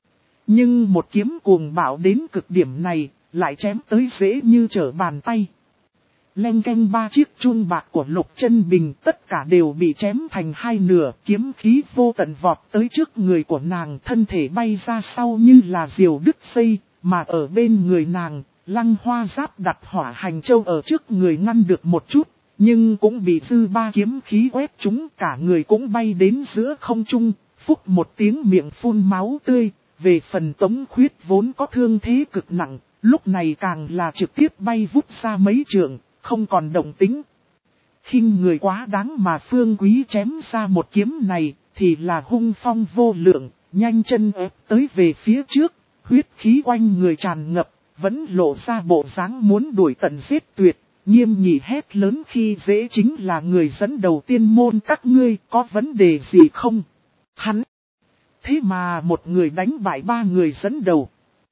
Nhưng một kiếm cuồng bạo đến cực điểm này, lại chém tới dễ như trở bàn tay. Leng keng ba chiếc chun bạc của Lục Chân Bình tất cả đều bị chém thành hai nửa, kiếm khí vô tận vọt tới trước người của nàng, thân thể bay ra sau như là diều đứt dây, mà ở bên người nàng, Lăng Hoa Giáp đặt hỏa hành châu ở trước người ngăn được một chút, nhưng cũng bị dư ba kiếm khí quét chúng, cả người cũng bay đến giữa không trung, phúc một tiếng miệng phun máu tươi. Về phần Tống Khuyết vốn có thương thế cực nặng, lúc này càng là trực tiếp bay vút ra mấy trượng, không còn động tính. Khinh người quá đáng mà Phương Quý chém ra một kiếm này, thì là hung phong vô lượng, nhanh chân ép tới về phía trước, huyết khí quanh người tràn ngập, vẫn lộ ra bộ dáng muốn đuổi tận giết tuyệt, nghiêm nghị hét lớn khi dễ chính là người dẫn đầu tiên môn các ngươi, có vấn đề gì không? Hắn! Thế mà một người đánh bại ba người dẫn đầu.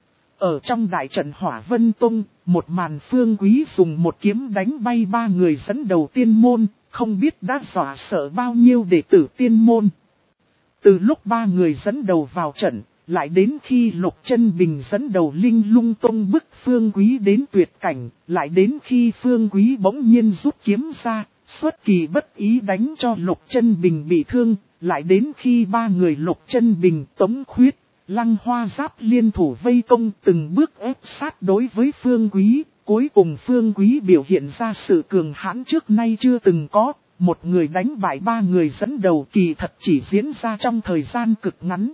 Ở trong đại trận Hỏa Vân Tông, một màn Phương Quý dùng một kiếm đánh bay ba người dẫn đầu tiên môn, không biết đã dọa sợ bao nhiêu đệ tử tiên môn. Từ lúc ba người dẫn đầu vào trận, lại đến khi Lục Chân Bình dẫn đầu Linh Lung Tông bức Phương Quý đến tuyệt cảnh, lại đến khi Phương Quý bỗng nhiên rút kiếm ra, xuất kỳ bất ý đánh cho Lục Chân Bình bị thương, lại đến khi ba người Lục Chân Bình, Tống Khuyết, Lăng Hoa Giáp liên thủ vây công từng bước ép sát đối với Phương Quý, cuối cùng Phương Quý biểu hiện ra sự cường hãn trước nay chưa từng có, một người đánh bại ba người dẫn đầu, kỳ thật chỉ diễn ra trong thời gian cực ngắn.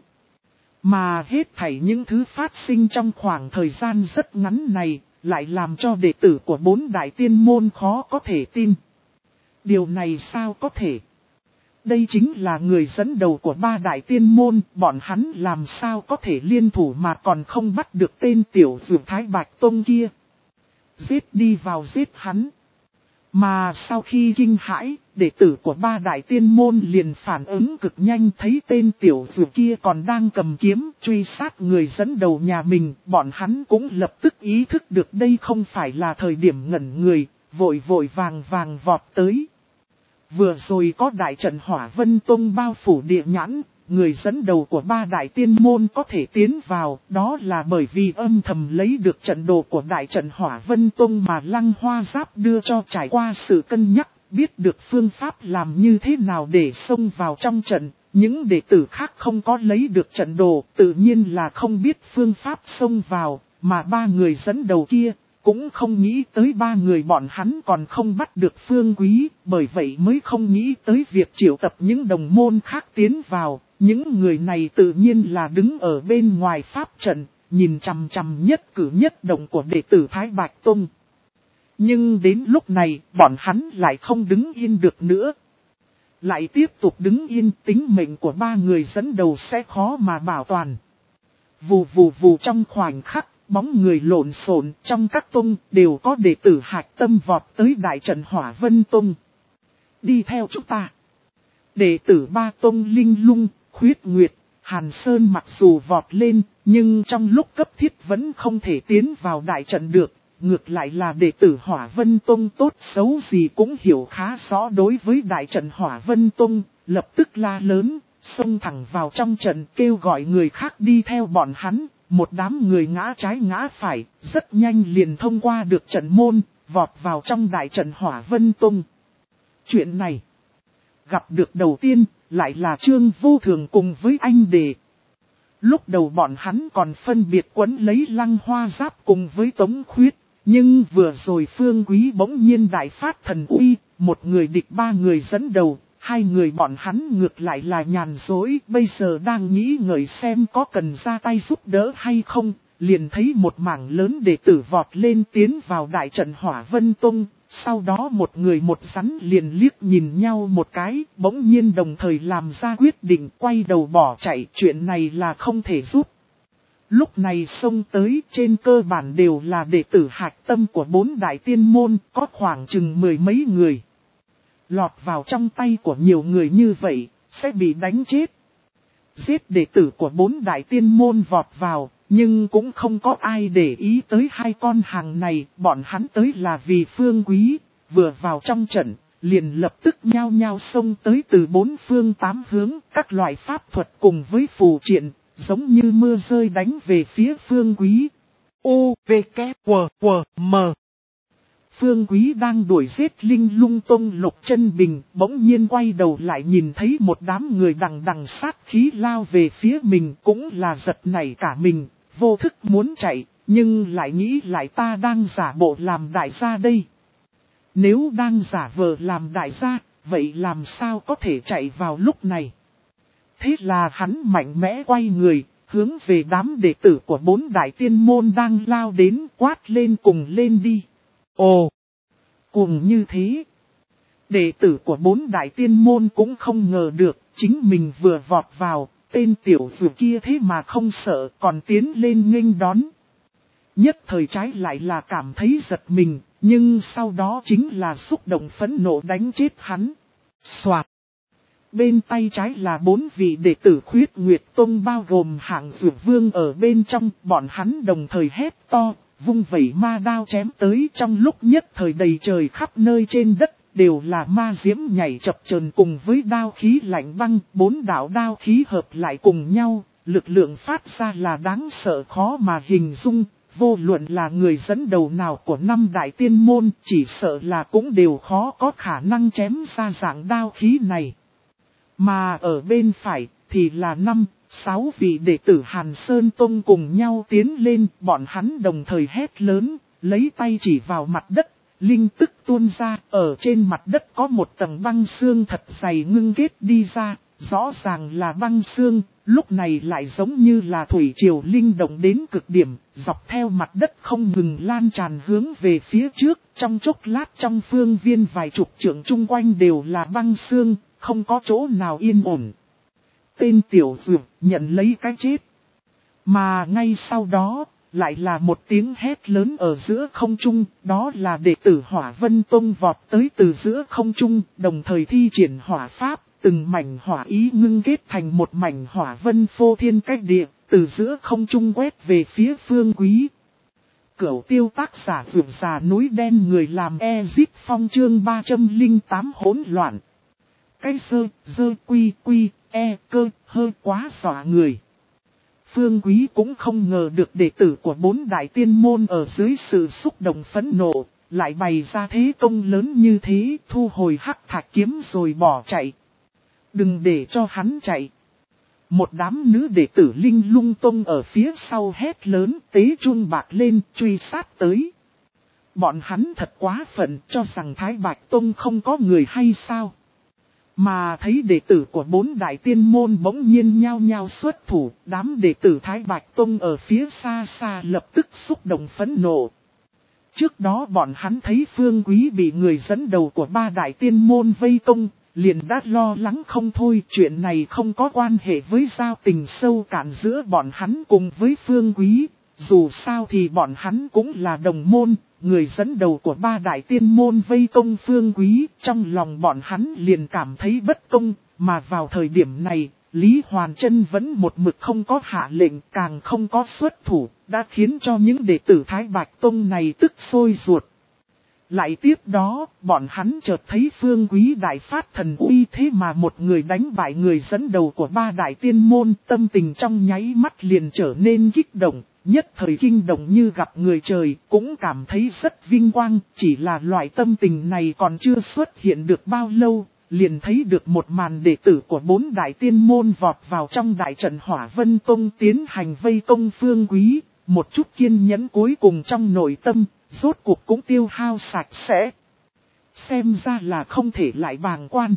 Mà hết thảy những thứ phát sinh trong khoảng thời gian rất ngắn này, lại làm cho đệ tử của bốn đại tiên môn khó có thể tin. Điều này sao có thể? Đây chính là người dẫn đầu của ba đại tiên môn, bọn hắn làm sao có thể liên thủ mà còn không bắt được tên tiểu dược Thái Bạch Tông kia. Giết đi vào giết hắn. Mà sau khi kinh hãi, đệ tử của ba đại tiên môn liền phản ứng cực nhanh, thấy tên tiểu dược kia còn đang cầm kiếm truy sát người dẫn đầu nhà mình. Bọn hắn cũng lập tức ý thức được đây không phải là thời điểm ngẩn người, vội vội vàng vàng vọt tới. Vừa rồi có đại trận Hỏa Vân Tông bao phủ địa nhãn, người dẫn đầu của ba đại tiên môn có thể tiến vào, đó là bởi vì âm thầm lấy được trận đồ của đại trận Hỏa Vân Tông mà Lăng Hoa Giáp đưa cho, trải qua sự cân nhắc, biết được phương pháp làm như thế nào để xông vào trong trận. Những đệ tử khác không có lấy được trận đồ, tự nhiên là không biết phương pháp xông vào, mà ba người dẫn đầu kia cũng không nghĩ tới ba người bọn hắn còn không bắt được Phương Quý, bởi vậy mới không nghĩ tới việc triệu tập những đồng môn khác tiến vào. Những người này tự nhiên là đứng ở bên ngoài pháp trận, nhìn chằm chằm nhất cử nhất động của đệ tử Thái Bạch Tông. Nhưng đến lúc này, bọn hắn lại không đứng yên được nữa. Lại tiếp tục đứng yên, tính mệnh của ba người dẫn đầu sẽ khó mà bảo toàn. Vù vù vù, trong khoảnh khắc, bóng người lộn xộn trong các tông đều có đệ tử hạch tâm vọt tới đại trận Hỏa Vân Tông. Đi theo chúng ta. Đệ tử ba tông Linh Lung, Khuyết Nguyệt, Hàn Sơn mặc dù vọt lên, nhưng trong lúc cấp thiết vẫn không thể tiến vào đại trận được. Ngược lại là đệ tử Hỏa Vân Tông tốt xấu gì cũng hiểu khá rõ đối với đại trận Hỏa Vân Tông, lập tức la lớn, xông thẳng vào trong trận kêu gọi người khác đi theo bọn hắn. Một đám người ngã trái ngã phải, rất nhanh liền thông qua được trận môn, vọt vào trong đại trận Hỏa Vân Tông. Chuyện này, gặp được đầu tiên, lại là Trương Vô Thường cùng với anh Đề. Lúc đầu bọn hắn còn phân biệt quấn lấy Lăng Hoa Giáp cùng với Tống Khuyết, nhưng vừa rồi Phương Quý bỗng nhiên đại phát thần uy, một người địch ba người dẫn đầu. Hai người bọn hắn ngược lại là nhàn dối, bây giờ đang nghĩ ngợi xem có cần ra tay giúp đỡ hay không, liền thấy một mảng lớn đệ tử vọt lên tiến vào đại trận Hỏa Vân Tông, sau đó một người một rắn liền liếc nhìn nhau một cái, bỗng nhiên đồng thời làm ra quyết định quay đầu bỏ chạy, chuyện này là không thể giúp. Lúc này xông tới trên cơ bản đều là đệ tử hạch tâm của bốn đại tiên môn, có khoảng chừng mười mấy người. Lọt vào trong tay của nhiều người như vậy, sẽ bị đánh chết. Giết đệ tử của bốn đại tiên môn vọt vào, nhưng cũng không có ai để ý tới hai con hàng này, bọn hắn tới là vì Phương Quý, vừa vào trong trận, liền lập tức nhao nhao xông tới từ bốn phương tám hướng, các loại pháp thuật cùng với phù triện, giống như mưa rơi đánh về phía Phương Quý. U, V, K, W, W, M. Phương Quý đang đuổi giết Linh Lung Tông Lục Chân Bình, bỗng nhiên quay đầu lại nhìn thấy một đám người đằng đằng sát khí lao về phía mình, cũng là giật nảy cả mình, vô thức muốn chạy, nhưng lại nghĩ lại ta đang giả bộ làm đại gia đây. Nếu đang giả vờ làm đại gia, vậy làm sao có thể chạy vào lúc này? Thế là hắn mạnh mẽ quay người, hướng về đám đệ tử của bốn đại tiên môn đang lao đến, quát lên cùng lên đi. Ồ! Cùng như thế, đệ tử của bốn đại tiên môn cũng không ngờ được, chính mình vừa vọt vào, tên tiểu dược kia thế mà không sợ, còn tiến lên nghênh đón. Nhất thời trái lại là cảm thấy giật mình, nhưng sau đó chính là xúc động phẫn nộ đánh chết hắn. Soạt! Bên tay trái là bốn vị đệ tử Khuyết Nguyệt Tông bao gồm hạng dược vương ở bên trong, bọn hắn đồng thời hét to. Vung vẩy ma đao chém tới, trong lúc nhất thời đầy trời khắp nơi trên đất, đều là ma diễm nhảy chập chờn cùng với đao khí lạnh băng, bốn đạo đao khí hợp lại cùng nhau, lực lượng phát ra là đáng sợ khó mà hình dung, vô luận là người dẫn đầu nào của năm đại tiên môn, chỉ sợ là cũng đều khó có khả năng chém ra dạng đao khí này. Mà ở bên phải, thì là năm, sáu vị đệ tử Hàn Sơn Tông cùng nhau tiến lên, bọn hắn đồng thời hét lớn, lấy tay chỉ vào mặt đất, linh tức tuôn ra, ở trên mặt đất có một tầng băng xương thật dày ngưng kết đi ra, rõ ràng là băng xương, lúc này lại giống như là thủy triều linh động đến cực điểm, dọc theo mặt đất không ngừng lan tràn hướng về phía trước, trong chốc lát trong phương viên vài chục trượng chung quanh đều là băng xương, không có chỗ nào yên ổn. Tên tiểu dược nhận lấy cái chết. Mà ngay sau đó, lại là một tiếng hét lớn ở giữa không trung, đó là đệ tử Hỏa Vân Tông vọt tới từ giữa không trung, đồng thời thi triển hỏa pháp, từng mảnh hỏa ý ngưng kết thành một mảnh hỏa vân phô thiên cách địa, từ giữa không trung quét về phía Phương Quý. Cửu tiêu tác giả vượt già núi đen người làm Ezip Phong chương ba trăm lẻ tám hỗn loạn. Cái sơ, dơ quy quy, e cơ, hơi quá dọa người. Phương Quý cũng không ngờ được đệ tử của bốn đại tiên môn ở dưới sự xúc động phẫn nộ, lại bày ra thế công lớn như thế, thu hồi hắc thạch kiếm rồi bỏ chạy. Đừng để cho hắn chạy. Một đám nữ đệ tử Linh Lung Tông ở phía sau hét lớn, tế chuông bạc lên, truy sát tới. Bọn hắn thật quá phận, cho rằng Thái Bạch Tông không có người hay sao. Mà thấy đệ tử của bốn đại tiên môn bỗng nhiên nhao nhao xuất thủ, đám đệ tử Thái Bạch Tông ở phía xa xa lập tức xúc động phẫn nộ. Trước đó bọn hắn thấy Phương Quý bị người dẫn đầu của ba đại tiên môn vây công, liền đã lo lắng không thôi. Chuyện này không có quan hệ với giao tình sâu cạn giữa bọn hắn cùng với Phương Quý, dù sao thì bọn hắn cũng là đồng môn. Người dẫn đầu của ba đại tiên môn vây công Phương Quý, trong lòng bọn hắn liền cảm thấy bất công, mà vào thời điểm này, Lý Hoàn Trân vẫn một mực không có hạ lệnh, càng không có xuất thủ, đã khiến cho những đệ tử Thái Bạch Tông này tức sôi ruột. Lại tiếp đó, bọn hắn chợt thấy Phương Quý đại phát thần uy thế mà một người đánh bại người dẫn đầu của ba đại tiên môn, tâm tình trong nháy mắt liền trở nên kích động. Nhất thời kinh động như gặp người trời, cũng cảm thấy rất vinh quang, chỉ là loại tâm tình này còn chưa xuất hiện được bao lâu, liền thấy được một màn đệ tử của bốn đại tiên môn vọt vào trong đại trận Hỏa Vân Tông tiến hành vây công Phương Quý, một chút kiên nhẫn cuối cùng trong nội tâm, rốt cuộc cũng tiêu hao sạch sẽ. Xem ra là không thể lại bàng quan.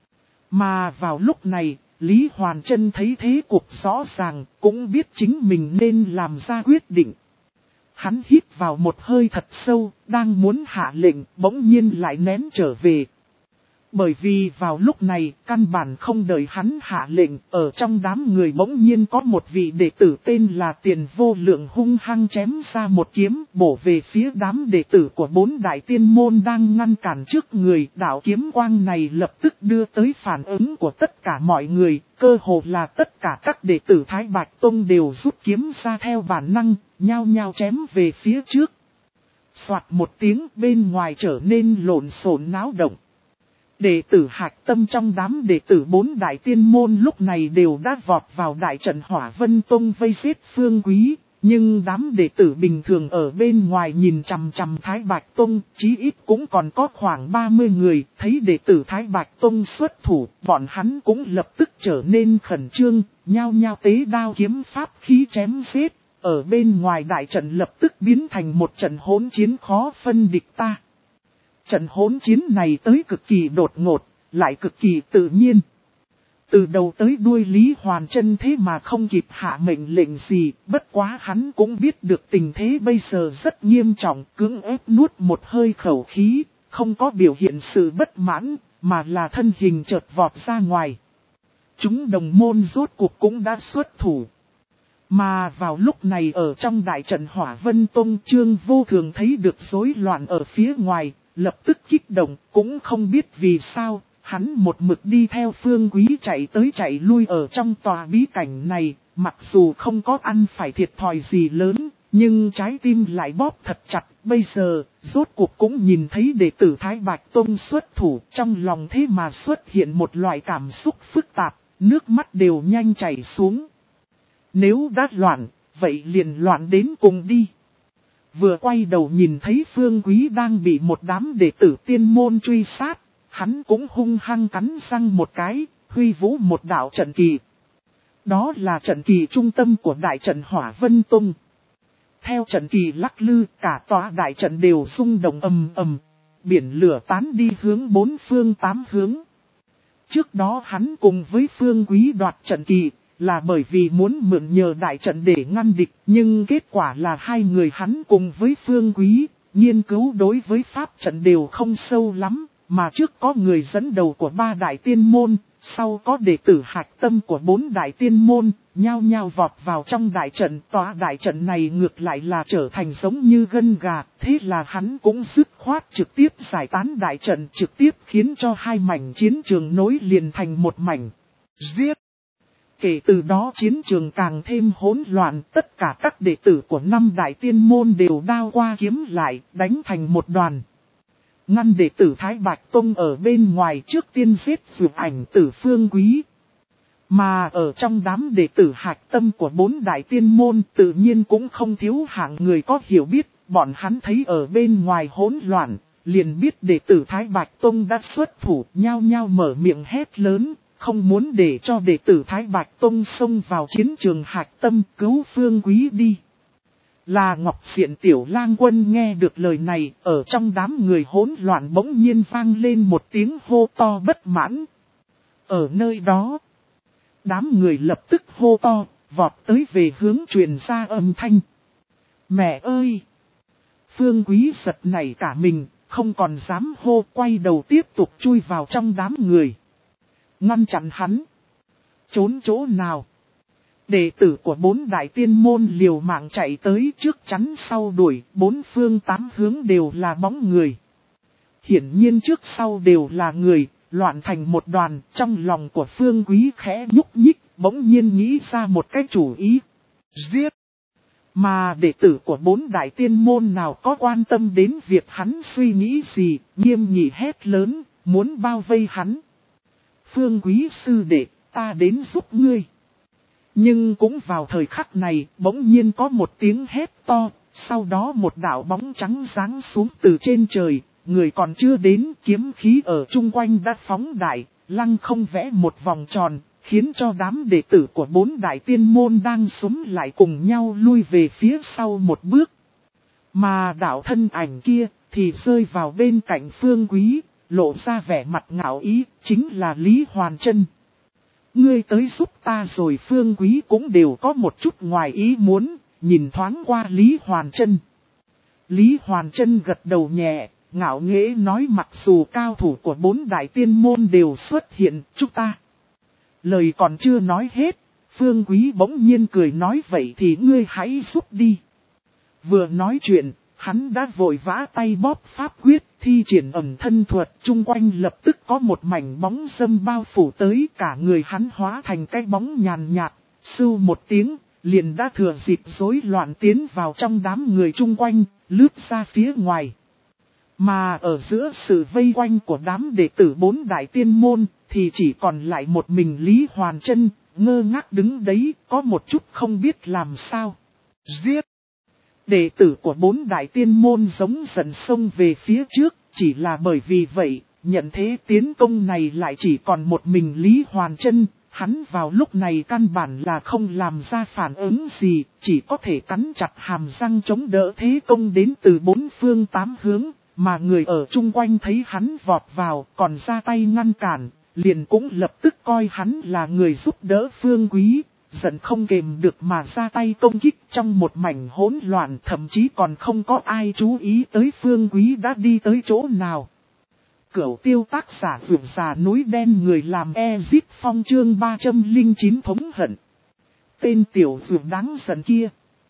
Mà vào lúc này, Lý Hoàn Trân thấy thế cuộc rõ ràng, cũng biết chính mình nên làm ra quyết định. Hắn hít vào một hơi thật sâu, đang muốn hạ lệnh, bỗng nhiên lại nén trở về. Bởi vì vào lúc này, căn bản không đợi hắn hạ lệnh, ở trong đám người bỗng nhiên có một vị đệ tử tên là Tiền Vô Lượng hung hăng chém ra một kiếm, bổ về phía đám đệ tử của bốn đại tiên môn đang ngăn cản trước người. Đạo kiếm quang này lập tức đưa tới phản ứng của tất cả mọi người, cơ hồ là tất cả các đệ tử Thái Bạch Tông đều rút kiếm ra theo bản năng, nhao nhao chém về phía trước. Soạt một tiếng, bên ngoài trở nên lộn xộn náo động. Đệ tử Hạch Tâm trong đám đệ tử bốn đại tiên môn lúc này đều đã vọt vào đại trận Hỏa Vân Tông vây giết Phương Quý, nhưng đám đệ tử bình thường ở bên ngoài nhìn chằm chằm Thái Bạch Tông, chí ít cũng còn có khoảng ba mươi người, thấy đệ tử Thái Bạch Tông xuất thủ, bọn hắn cũng lập tức trở nên khẩn trương, nhao nhao tế đao kiếm pháp khí chém giết, ở bên ngoài đại trận lập tức biến thành một trận hỗn chiến khó phân địch ta. Trận hỗn chiến này tới cực kỳ đột ngột, lại cực kỳ tự nhiên. Từ đầu tới đuôi Lý Hoàn Trân thế mà không kịp hạ mệnh lệnh gì, bất quá hắn cũng biết được tình thế bây giờ rất nghiêm trọng, cưỡng ép nuốt một hơi khẩu khí, không có biểu hiện sự bất mãn, mà là thân hình chợt vọt ra ngoài. Chúng đồng môn rốt cuộc cũng đã xuất thủ. Mà vào lúc này ở trong đại trận Hỏa Vân Tông, Trương Vô Thường thấy được rối loạn ở phía ngoài, lập tức kích động, cũng không biết vì sao, hắn một mực đi theo Phương Quý chạy tới chạy lui ở trong tòa bí cảnh này, mặc dù không có ăn phải thiệt thòi gì lớn, nhưng trái tim lại bóp thật chặt. Bây giờ, rốt cuộc cũng nhìn thấy đệ tử Thái Bạch Tông xuất thủ, trong lòng thế mà xuất hiện một loại cảm xúc phức tạp, nước mắt đều nhanh chảy xuống. Nếu đã loạn, vậy liền loạn đến cùng đi. Vừa quay đầu nhìn thấy Phương Quý đang bị một đám đệ tử tiên môn truy sát, hắn cũng hung hăng cắn răng một cái, huy vũ một đạo trận kỳ. Đó là trận kỳ trung tâm của đại trận Hỏa Vân Tông. Theo trận kỳ lắc lư, cả tòa đại trận đều rung động ầm ầm, biển lửa tán đi hướng bốn phương tám hướng. Trước đó hắn cùng với Phương Quý đoạt trận kỳ, là bởi vì muốn mượn nhờ đại trận để ngăn địch, nhưng kết quả là hai người hắn cùng với Phương Quý, nghiên cứu đối với pháp trận đều không sâu lắm, mà trước có người dẫn đầu của ba đại tiên môn, sau có đệ tử hạch tâm của bốn đại tiên môn, nhao nhao vọt vào trong đại trận. Tòa đại trận này ngược lại là trở thành giống như gân gà, thế là hắn cũng dứt khoát trực tiếp giải tán đại trận, trực tiếp khiến cho hai mảnh chiến trường nối liền thành một mảnh. Giết! Kể từ đó chiến trường càng thêm hỗn loạn, tất cả các đệ tử của năm đại tiên môn đều đao qua kiếm lại, đánh thành một đoàn. Ngăn đệ tử Thái Bạch Tông ở bên ngoài trước tiên giết Dược Ảnh Tử Phương Quý. Mà ở trong đám đệ tử hạch tâm của bốn đại tiên môn tự nhiên cũng không thiếu hạng người có hiểu biết, bọn hắn thấy ở bên ngoài hỗn loạn, liền biết đệ tử Thái Bạch Tông đã xuất thủ, nhao nhao mở miệng hét lớn, không muốn để cho đệ tử Thái Bạch Tông xông vào chiến trường hạch tâm cứu Phương Quý đi. Là Ngọc Xiển Tiểu Lang Quân nghe được lời này, ở trong đám người hỗn loạn bỗng nhiên vang lên một tiếng hô to bất mãn. Ở nơi đó, đám người lập tức hô to, vọt tới về hướng truyền ra âm thanh. Mẹ ơi! Phương Quý giật nảy cả mình, không còn dám hô, quay đầu tiếp tục chui vào trong đám người. Ngăn chặn hắn. Trốn chỗ nào? Đệ tử của bốn đại tiên môn liều mạng chạy tới, trước chắn sau đuổi, bốn phương tám hướng đều là bóng người. Hiển nhiên trước sau đều là người, loạn thành một đoàn. Trong lòng của Phương Quý khẽ nhúc nhích, bỗng nhiên nghĩ ra một cái chủ ý. Giết! Mà đệ tử của bốn đại tiên môn nào có quan tâm đến việc hắn suy nghĩ gì, nghiêm nghị hét lớn, muốn bao vây hắn. Phương Quý sư đệ, ta đến giúp ngươi. Nhưng cũng vào thời khắc này, bỗng nhiên có một tiếng hét to, sau đó một đạo bóng trắng giáng xuống từ trên trời, người còn chưa đến, kiếm khí ở chung quanh đã phóng đại, lăng không vẽ một vòng tròn, khiến cho đám đệ tử của bốn đại tiên môn đang xúm lại cùng nhau lui về phía sau một bước. Mà đạo thân ảnh kia thì rơi vào bên cạnh Phương Quý, lộ ra vẻ mặt ngạo ý, chính là Lý Hoàn Trân. Ngươi tới giúp ta rồi. Phương Quý cũng đều có một chút ngoài ý muốn, nhìn thoáng qua Lý Hoàn Trân. Lý Hoàn Trân gật đầu nhẹ, ngạo nghễ nói mặc dù cao thủ của bốn đại tiên môn đều xuất hiện, chúng ta. Lời còn chưa nói hết, Phương Quý bỗng nhiên cười nói vậy thì ngươi hãy giúp đi. Vừa nói chuyện, hắn đã vội vã tay bóp pháp quyết, thi triển ẩn thân thuật, chung quanh lập tức có một mảnh bóng râm bao phủ tới, cả người hắn hóa thành cái bóng nhàn nhạt, sưu một tiếng, liền đã thừa dịp rối loạn tiến vào trong đám người chung quanh, lướt ra phía ngoài. Mà ở giữa sự vây quanh của đám đệ tử bốn đại tiên môn, thì chỉ còn lại một mình Lý Hoàn Trân, ngơ ngác đứng đấy, có một chút không biết làm sao. Giết! Đệ tử của bốn đại tiên môn giống dần xông về phía trước, chỉ là bởi vì vậy, nhận thế tiến công này lại chỉ còn một mình Lý Hoàn Trân, hắn vào lúc này căn bản là không làm ra phản ứng gì, chỉ có thể cắn chặt hàm răng chống đỡ thế công đến từ bốn phương tám hướng, mà người ở chung quanh thấy hắn vọt vào còn ra tay ngăn cản, liền cũng lập tức coi hắn là người giúp đỡ Phương Quý. Giận không kềm được mà ra tay công kích trong một mảnh hỗn loạn, thậm chí còn không có ai chú ý tới Phương Quý đã đi tới chỗ nào. Cửu tiêu tác giả vượt già núi đen người làm Ezit Phong chương ba trăm lẻ chín thống hận. Tên tiểu vượt đáng giận kia.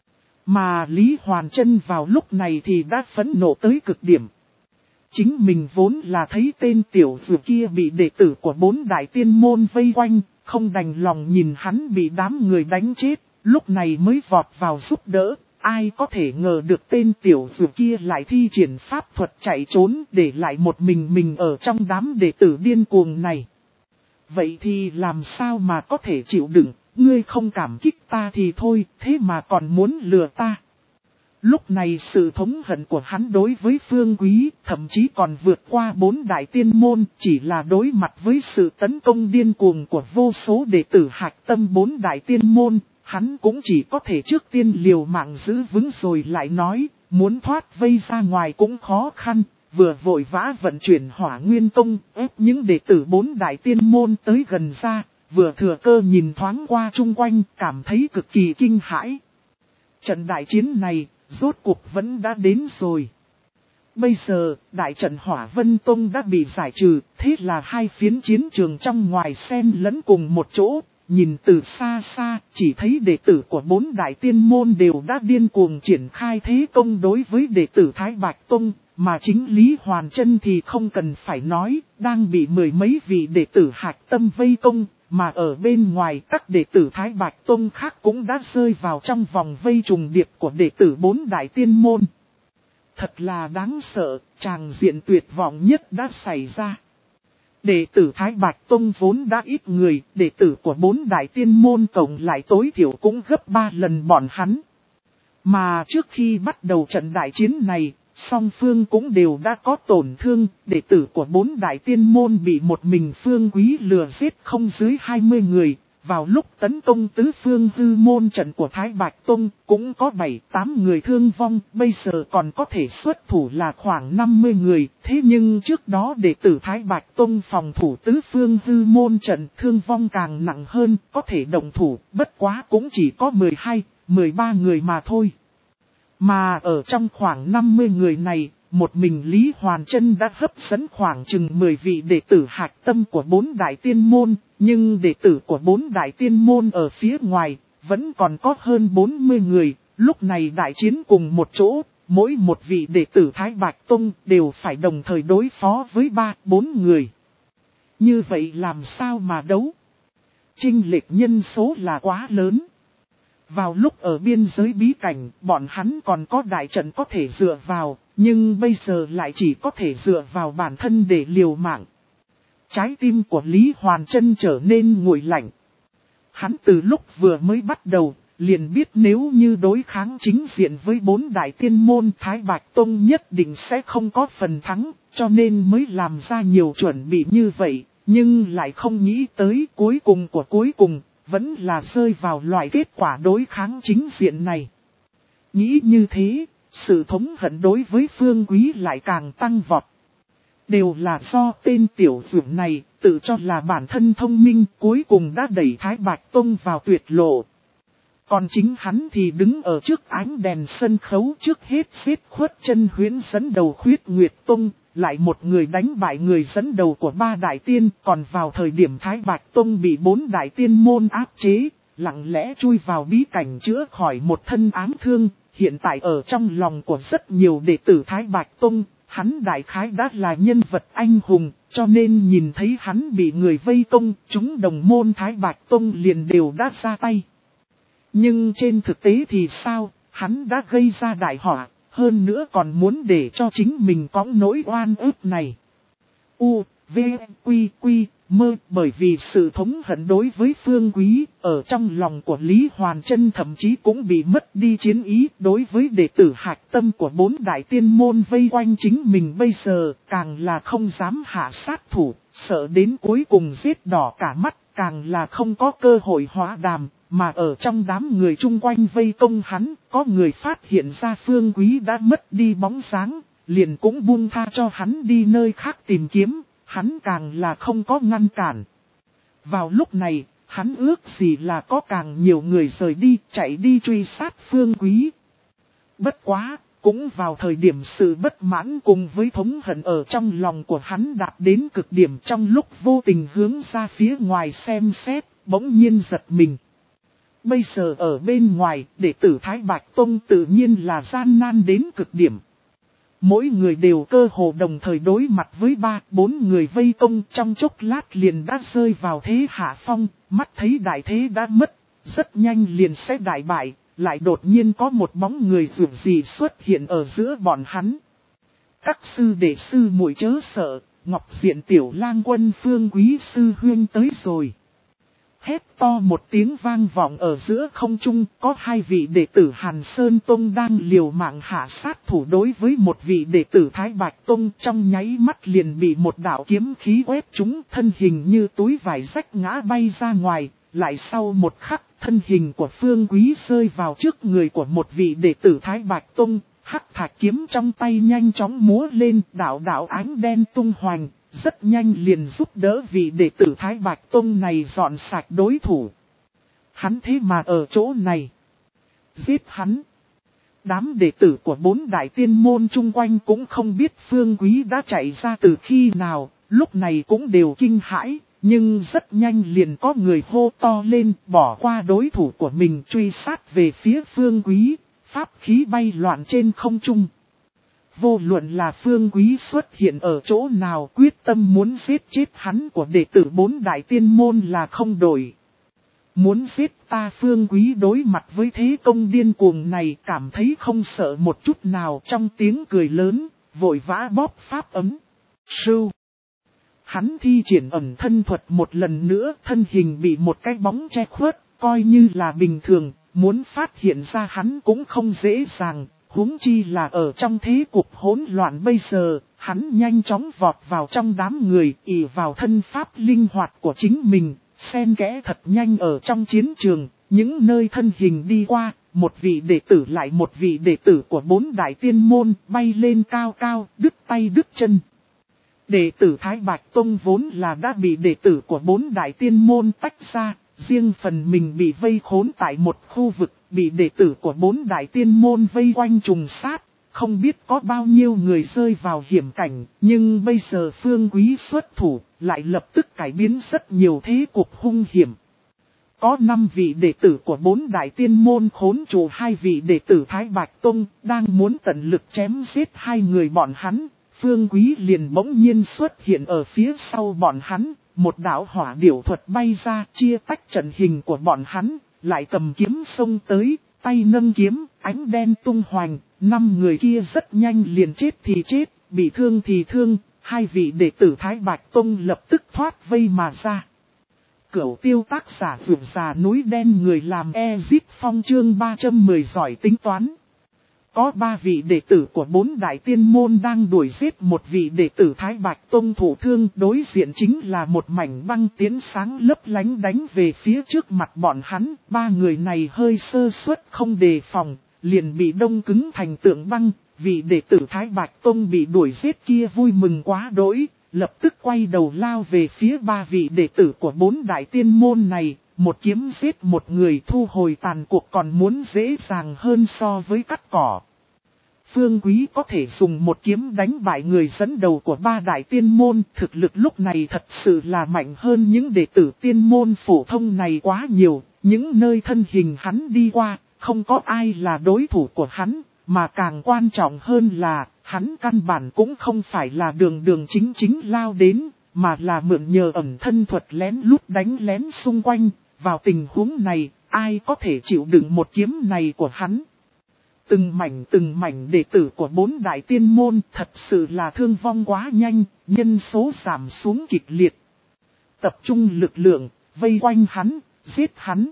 Mà Lý Hoàn Trân vào lúc này thì đã phẫn nộ tới cực điểm. Chính mình vốn là thấy tên tiểu vượt kia bị đệ tử của bốn đại tiên môn vây quanh, không đành lòng nhìn hắn bị đám người đánh chết, lúc này mới vọt vào giúp đỡ. Ai có thể ngờ được tên tiểu dược kia lại thi triển pháp thuật chạy trốn, để lại một mình mình ở trong đám đệ tử điên cuồng này. Vậy thì làm sao mà có thể chịu đựng, ngươi không cảm kích ta thì thôi, thế mà còn muốn lừa ta. Lúc này sự thống hận của hắn đối với Phương Quý thậm chí còn vượt qua bốn đại tiên môn, chỉ là đối mặt với sự tấn công điên cuồng của vô số đệ tử hạch tâm bốn đại tiên môn, hắn cũng chỉ có thể trước tiên liều mạng giữ vững rồi lại nói, muốn thoát vây ra ngoài cũng khó khăn, vừa vội vã vận chuyển hỏa nguyên tông ép những đệ tử bốn đại tiên môn tới gần ra, vừa thừa cơ nhìn thoáng qua chung quanh cảm thấy cực kỳ kinh hãi. Trận đại chiến này, rốt cuộc vẫn đã đến rồi. Bây giờ, đại trận Hỏa Vân Tông đã bị giải trừ, thế là hai phiến chiến trường trong ngoài xen lẫn cùng một chỗ, nhìn từ xa xa, chỉ thấy đệ tử của bốn đại tiên môn đều đã điên cuồng triển khai thế công đối với đệ tử Thái Bạch Tông, mà chính Lý Hoàn Trân thì không cần phải nói, đang bị mười mấy vị đệ tử hạch tâm vây công. Mà ở bên ngoài các đệ tử Thái Bạch Tông khác cũng đã rơi vào trong vòng vây trùng điệp của đệ tử bốn đại tiên môn. Thật là đáng sợ, tràng diện tuyệt vọng nhất đã xảy ra. Đệ tử Thái Bạch Tông vốn đã ít người, đệ tử của bốn đại tiên môn cộng lại tối thiểu cũng gấp ba lần bọn hắn. Mà trước khi bắt đầu trận đại chiến này, song phương cũng đều đã có tổn thương, đệ tử của bốn đại tiên môn bị một mình Phương Quý lừa giết không dưới hai mươi người, vào lúc tấn công tứ phương hư môn trận của Thái Bạch Tông cũng có bảy tám người thương vong, bây giờ còn có thể xuất thủ là khoảng năm mươi người, thế nhưng trước đó đệ tử Thái Bạch Tông phòng thủ tứ phương hư môn trận thương vong càng nặng hơn, có thể động thủ, bất quá cũng chỉ có mười hai, mười ba người mà thôi. Mà ở trong khoảng năm mươi người này, một mình Lý Hoàn Trân đã hấp dẫn khoảng chừng mười vị đệ tử hạch tâm của bốn đại tiên môn, nhưng đệ tử của bốn đại tiên môn ở phía ngoài, vẫn còn có hơn bốn mươi người, lúc này đại chiến cùng một chỗ, mỗi một vị đệ tử Thái Bạch Tông đều phải đồng thời đối phó với ba, bốn người. Như vậy làm sao mà đấu? Chênh lệch nhân số là quá lớn. Vào lúc ở biên giới bí cảnh, bọn hắn còn có đại trận có thể dựa vào, nhưng bây giờ lại chỉ có thể dựa vào bản thân để liều mạng. Trái tim của Lý Hoàn Trân trở nên nguội lạnh. Hắn từ lúc vừa mới bắt đầu, liền biết nếu như đối kháng chính diện với bốn đại tiên môn Thái Bạch Tông nhất định sẽ không có phần thắng, cho nên mới làm ra nhiều chuẩn bị như vậy, nhưng lại không nghĩ tới cuối cùng của cuối cùng. Vẫn là rơi vào loại kết quả đối kháng chính diện này. Nghĩ như thế, sự thống hận đối với Phương Quý lại càng tăng vọt. Đều là do tên tiểu dưỡng này tự cho là bản thân thông minh cuối cùng đã đẩy Thái Bạch Tông vào tuyệt lộ. Còn chính hắn thì đứng ở trước ánh đèn sân khấu trước hết xếp khuất chân huyễn dẫn đầu Khuyết Nguyệt Tông. Lại một người đánh bại người dẫn đầu của ba đại tiên, còn vào thời điểm Thái Bạch Tông bị bốn đại tiên môn áp chế, lặng lẽ chui vào bí cảnh chữa khỏi một thân ám thương, hiện tại ở trong lòng của rất nhiều đệ tử Thái Bạch Tông, hắn đại khái đã là nhân vật anh hùng, cho nên nhìn thấy hắn bị người vây công, chúng đồng môn Thái Bạch Tông liền đều đã ra tay. Nhưng trên thực tế thì sao, hắn đã gây ra đại họa. Hơn nữa còn muốn để cho chính mình có nỗi oan ức này. U, V, Quy, Quy, Mơ, bởi vì sự thống hận đối với Phương Quý, ở trong lòng của Lý Hoàn Trân thậm chí cũng bị mất đi chiến ý. Đối với đệ tử hạch tâm của bốn đại tiên môn vây quanh chính mình bây giờ, càng là không dám hạ sát thủ, sợ đến cuối cùng giết đỏ cả mắt, càng là không có cơ hội hóa đàm. Mà ở trong đám người chung quanh vây công hắn, có người phát hiện ra Phương Quý đã mất đi bóng dáng, liền cũng buông tha cho hắn đi nơi khác tìm kiếm, hắn càng là không có ngăn cản. Vào lúc này, hắn ước gì là có càng nhiều người rời đi, chạy đi truy sát Phương Quý. Bất quá, cũng vào thời điểm sự bất mãn cùng với thống hận ở trong lòng của hắn đạt đến cực điểm trong lúc vô tình hướng ra phía ngoài xem xét, bỗng nhiên giật mình. Bây giờ ở bên ngoài, đệ tử Thái Bạch Tông tự nhiên là gian nan đến cực điểm. Mỗi người đều cơ hồ đồng thời đối mặt với ba, bốn người vây công trong chốc lát liền đã rơi vào thế hạ phong, mắt thấy đại thế đã mất, rất nhanh liền sẽ đại bại, lại đột nhiên có một bóng người dường gì xuất hiện ở giữa bọn hắn. Các sư đệ sư muội chớ sợ, Ngọc Diện Tiểu Lang Quân Phương Quý sư huyên tới rồi. Hét to một tiếng vang vọng ở giữa không trung, có hai vị đệ tử Hàn Sơn Tông đang liều mạng hạ sát thủ đối với một vị đệ tử Thái Bạch Tông, trong nháy mắt liền bị một đạo kiếm khí quét trúng, thân hình như túi vải rách ngã bay ra ngoài, lại sau một khắc, thân hình của Phương Quý rơi vào trước người của một vị đệ tử Thái Bạch Tông, hắc thạch kiếm trong tay nhanh chóng múa lên, đạo đạo ánh đen tung hoành. Rất nhanh liền giúp đỡ vị đệ tử Thái Bạch Tông này dọn sạch đối thủ. Hắn thế mà ở chỗ này. Giết hắn. Đám đệ tử của bốn đại tiên môn chung quanh cũng không biết Phương Quý đã chạy ra từ khi nào, lúc này cũng đều kinh hãi, nhưng rất nhanh liền có người hô to lên, bỏ qua đối thủ của mình truy sát về phía Phương Quý, pháp khí bay loạn trên không trung. Vô luận là Phương Quý xuất hiện ở chỗ nào, quyết tâm muốn giết chết hắn của đệ tử bốn đại tiên môn là không đổi. Muốn giết ta Phương Quý đối mặt với thế công điên cuồng này cảm thấy không sợ một chút nào, trong tiếng cười lớn, vội vã bóp pháp ấm. Sưu. Hắn thi triển ẩn thân thuật một lần nữa, thân hình bị một cái bóng che khuất, coi như là bình thường, muốn phát hiện ra hắn cũng không dễ dàng. Huống chi là ở trong thế cục hỗn loạn bây giờ, hắn nhanh chóng vọt vào trong đám người, ỷ vào thân pháp linh hoạt của chính mình, xen kẽ thật nhanh ở trong chiến trường, những nơi thân hình đi qua, một vị đệ tử lại một vị đệ tử của bốn đại tiên môn bay lên cao cao, đứt tay đứt chân. Đệ tử Thái Bạch Tông vốn là đã bị đệ tử của bốn đại tiên môn tách ra, riêng phần mình bị vây khốn tại một khu vực, bị đệ tử của bốn đại tiên môn vây quanh trùng sát, không biết có bao nhiêu người rơi vào hiểm cảnh, nhưng bây giờ Phương Quý xuất thủ, lại lập tức cải biến rất nhiều thế cục hung hiểm. Có năm vị đệ tử của bốn đại tiên môn khốn trụ hai vị đệ tử Thái Bạch Tông, đang muốn tận lực chém giết hai người bọn hắn, Phương Quý liền bỗng nhiên xuất hiện ở phía sau bọn hắn, một đạo hỏa điểu thuật bay ra chia tách trận hình của bọn hắn, lại cầm kiếm xông tới, tay nâng kiếm, ánh đen tung hoành, năm người kia rất nhanh liền chết thì chết, bị thương thì thương, hai vị đệ tử Thái Bạch Tông lập tức thoát vây mà ra. Cửu tiêu tác giả vượt già núi đen người làm Ezit Phong chương ba trăm mười giỏi tính toán. Có ba vị đệ tử của bốn đại tiên môn đang đuổi giết một vị đệ tử Thái Bạch Tông thụ thương, đối diện chính là một mảnh băng tiến sáng lấp lánh đánh về phía trước mặt bọn hắn. Ba người này hơi sơ suất không đề phòng, liền bị đông cứng thành tượng băng. Vị đệ tử Thái Bạch Tông bị đuổi giết kia vui mừng quá đỗi, lập tức quay đầu lao về phía ba vị đệ tử của bốn đại tiên môn này. Một kiếm giết một người, thu hồi tàn cuộc còn muốn dễ dàng hơn so với cắt cỏ. Phương Quý có thể dùng một kiếm đánh bại người dẫn đầu của ba đại tiên môn, thực lực lúc này thật sự là mạnh hơn những đệ tử tiên môn phổ thông này quá nhiều. Những nơi thân hình hắn đi qua, không có ai là đối thủ của hắn, mà càng quan trọng hơn là, hắn căn bản cũng không phải là đường đường chính chính lao đến, mà là mượn nhờ ẩn thân thuật lén lút đánh lén xung quanh. Vào tình huống này, ai có thể chịu đựng một kiếm này của hắn? Từng mảnh từng mảnh đệ tử của bốn đại tiên môn thật sự là thương vong quá nhanh, nhân số giảm xuống kịch liệt. Tập trung lực lượng, vây quanh hắn, giết hắn.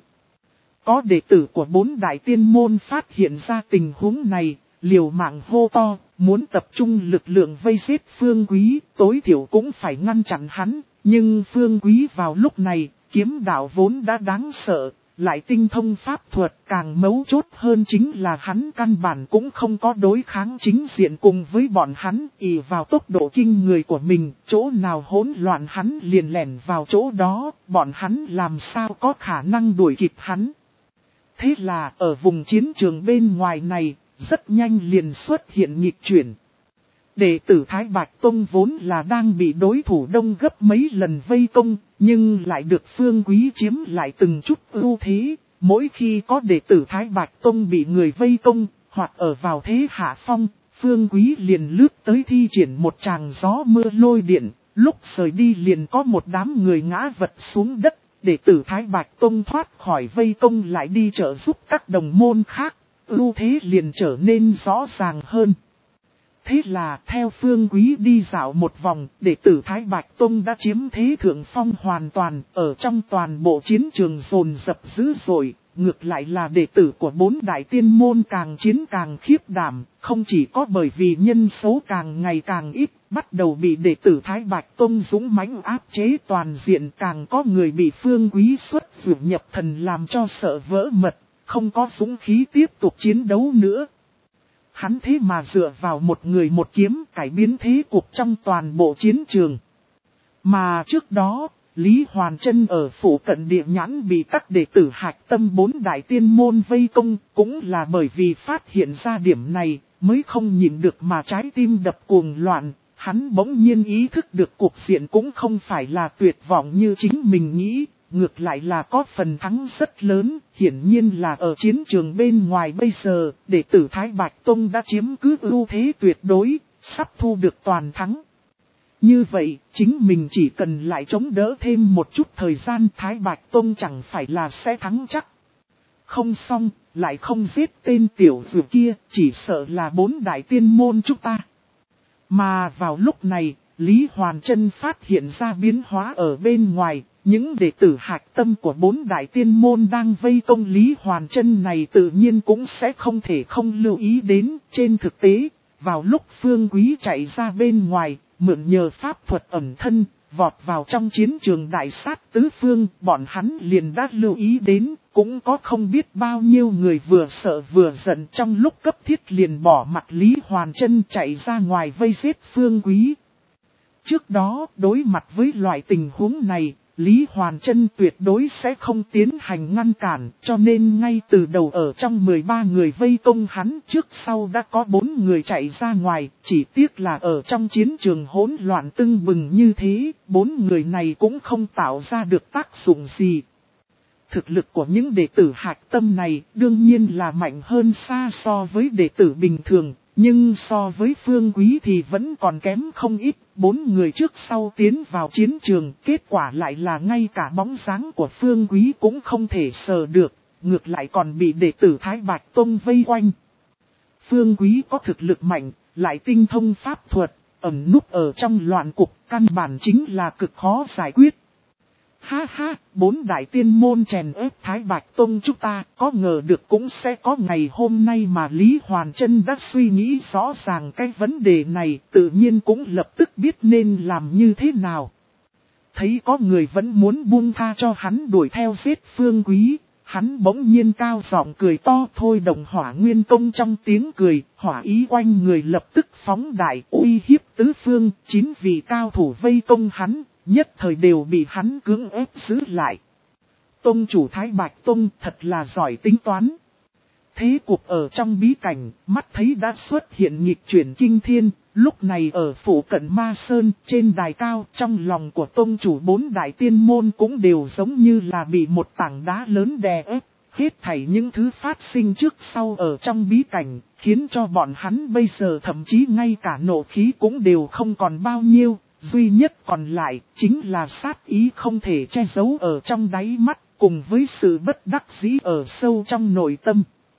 Có đệ tử của bốn đại tiên môn phát hiện ra tình huống này, liều mạng hô to, muốn tập trung lực lượng vây giết Phương Quý, tối thiểu cũng phải ngăn chặn hắn. Nhưng Phương Quý vào lúc này, kiếm đạo vốn đã đáng sợ, lại tinh thông pháp thuật, càng mấu chốt hơn chính là hắn căn bản cũng không có đối kháng chính diện cùng với bọn hắn, ỷ vào tốc độ kinh người của mình, chỗ nào hỗn loạn hắn liền lẻn vào chỗ đó, bọn hắn làm sao có khả năng đuổi kịp hắn. Thế là ở vùng chiến trường bên ngoài này, rất nhanh liền xuất hiện nghịch chuyển. Đệ tử Thái Bạch Tông vốn là đang bị đối thủ đông gấp mấy lần vây công, nhưng lại được Phương Quý chiếm lại từng chút ưu thế. Mỗi khi có đệ tử Thái Bạch Tông bị người vây công, hoặc ở vào thế hạ phong, Phương Quý liền lướt tới thi triển một tràng gió mưa lôi điện, lúc rời đi liền có một đám người ngã vật xuống đất. Đệ tử Thái Bạch Tông thoát khỏi vây công lại đi trợ giúp các đồng môn khác, ưu thế liền trở nên rõ ràng hơn. Thế là theo Phương Quý đi dạo một vòng, đệ tử Thái Bạch Tông đã chiếm thế thượng phong hoàn toàn, ở trong toàn bộ chiến trường dồn dập dữ dội. Ngược lại là đệ tử của bốn đại tiên môn càng chiến càng khiếp đảm, không chỉ có bởi vì nhân số càng ngày càng ít, bắt đầu bị đệ tử Thái Bạch Tông dũng mãnh áp chế toàn diện, càng có người bị Phương Quý xuất dụ nhập thần làm cho sợ vỡ mật, không có dũng khí tiếp tục chiến đấu nữa. Hắn thế mà dựa vào một người một kiếm cải biến thế cuộc trong toàn bộ chiến trường. Mà trước đó, Lý Hoàn Trân ở phủ cận địa nhãn bị các đệ tử hạch tâm bốn đại tiên môn vây công, cũng là bởi vì phát hiện ra điểm này, mới không nhịn được mà trái tim đập cuồng loạn. Hắn bỗng nhiên ý thức được cuộc diện cũng không phải là tuyệt vọng như chính mình nghĩ, ngược lại là có phần thắng rất lớn, hiển nhiên là ở chiến trường bên ngoài bây giờ, đệ tử Thái Bạch Tông đã chiếm cứ ưu thế tuyệt đối, sắp thu được toàn thắng. Như vậy, chính mình chỉ cần lại chống đỡ thêm một chút thời gian, Thái Bạch Tông chẳng phải là sẽ thắng chắc. Không xong, lại không giết tên tiểu dược kia, chỉ sợ là bốn đại tiên môn chúng ta. Mà vào lúc này, Lý Hoàn Trân phát hiện ra biến hóa ở bên ngoài, những đệ tử hạch tâm của bốn đại tiên môn đang vây công Lý Hoàn Trân này tự nhiên cũng sẽ không thể không lưu ý đến. Trên thực tế, vào lúc Phương Quý chạy ra bên ngoài, mượn nhờ pháp thuật ẩn thân, vọt vào trong chiến trường đại sát tứ phương, bọn hắn liền đã lưu ý đến, cũng có không biết bao nhiêu người vừa sợ vừa giận trong lúc cấp thiết liền bỏ mặt Lý Hoàn Trân chạy ra ngoài vây giết Phương Quý. Trước đó, đối mặt với loại tình huống này, Lý Hoàn Trân tuyệt đối sẽ không tiến hành ngăn cản, cho nên ngay từ đầu ở trong mười ba người vây công hắn trước sau đã có bốn người chạy ra ngoài, chỉ tiếc là ở trong chiến trường hỗn loạn tưng bừng như thế, bốn người này cũng không tạo ra được tác dụng gì. Thực lực của những đệ tử hạch tâm này đương nhiên là mạnh hơn xa so với đệ tử bình thường, nhưng so với Phương Quý thì vẫn còn kém không ít. Bốn người trước sau tiến vào chiến trường, kết quả lại là ngay cả bóng dáng của Phương Quý cũng không thể sờ được, ngược lại còn bị đệ tử Thái Bạch Tông vây quanh. Phương Quý có thực lực mạnh, lại tinh thông pháp thuật, ẩn núp ở trong loạn cục, căn bản chính là cực khó giải quyết. Ha ha, bốn đại tiên môn chèn ép Thái Bạch Tông chúng ta, có ngờ được cũng sẽ có ngày hôm nay mà Lý Hoàn Trân đã suy nghĩ rõ ràng cái vấn đề này, tự nhiên cũng lập tức biết nên làm như thế nào. Thấy có người vẫn muốn buông tha cho hắn đuổi theo giết Phương Quý, hắn bỗng nhiên cao giọng cười to, thôi động Hỏa Nguyên Tông. Trong tiếng cười, hỏa ý quanh người lập tức phóng đại, uy hiếp tứ phương, chín vị cao thủ vây công hắn. Nhất thời đều bị hắn cưỡng ép giữ lại. Tông chủ Thái Bạch Tông thật là giỏi tính toán. Thế cuộc ở trong bí cảnh, mắt thấy đã xuất hiện nghịch chuyển kinh thiên, lúc này ở phủ cận Ma Sơn, trên đài cao, trong lòng của tông chủ bốn đại tiên môn cũng đều giống như là bị một tảng đá lớn đè ép. Hết thảy những thứ phát sinh trước sau ở trong bí cảnh, khiến cho bọn hắn bây giờ thậm chí ngay cả nộ khí cũng đều không còn bao nhiêu. Duy nhất còn lại chính là sát ý không thể che giấu ở trong đáy mắt, cùng với sự bất đắc dĩ ở sâu trong nội tâm.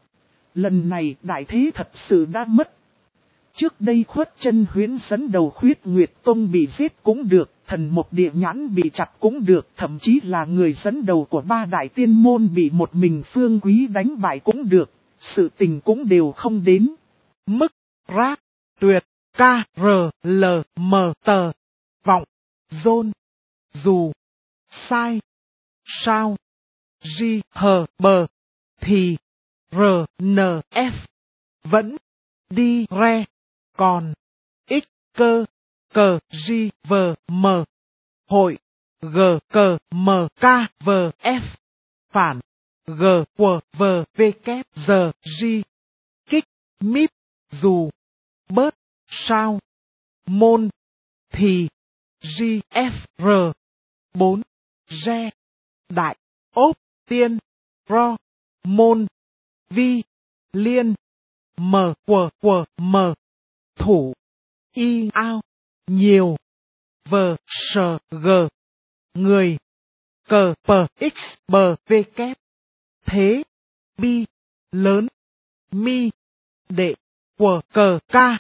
Lần này đại thế thật sự đã mất. Trước đây Khuất Chân Huyễn dẫn đầu Khuyết Nguyệt Tông bị giết cũng được, Thần Mộc Địa Nhãn bị chặt cũng được, thậm chí là người dẫn đầu của ba đại tiên môn bị một mình Phương Quý đánh bại cũng được, sự tình cũng đều không đến. Mức, rác, tuyệt, ca, rờ, lờ, mờ, tờ. Vọng, dôn, dù, sai, sao, di, hờ, bờ, thì, rờ, nờ, ép, vẫn, đi, re, còn, x, cơ, cờ, di, vờ, mờ, hội, g, cờ, mờ, k, vờ, f, phản, g, quờ, vờ, v, kép, giờ, di, kích, míp, dù, bớt, sao, môn, thì, G, F, R, bốn, Re, Đại, Ốp, Tiên, Ro, Môn, Vi, Liên, M, Quờ, Quờ, M, Thủ, Y, Ao, Nhiều, V, S, G, Người, Cờ, P, X, B, V, Kép, Thế, Bi, Lớn, Mi, Đệ, Quờ, Cờ, Ca,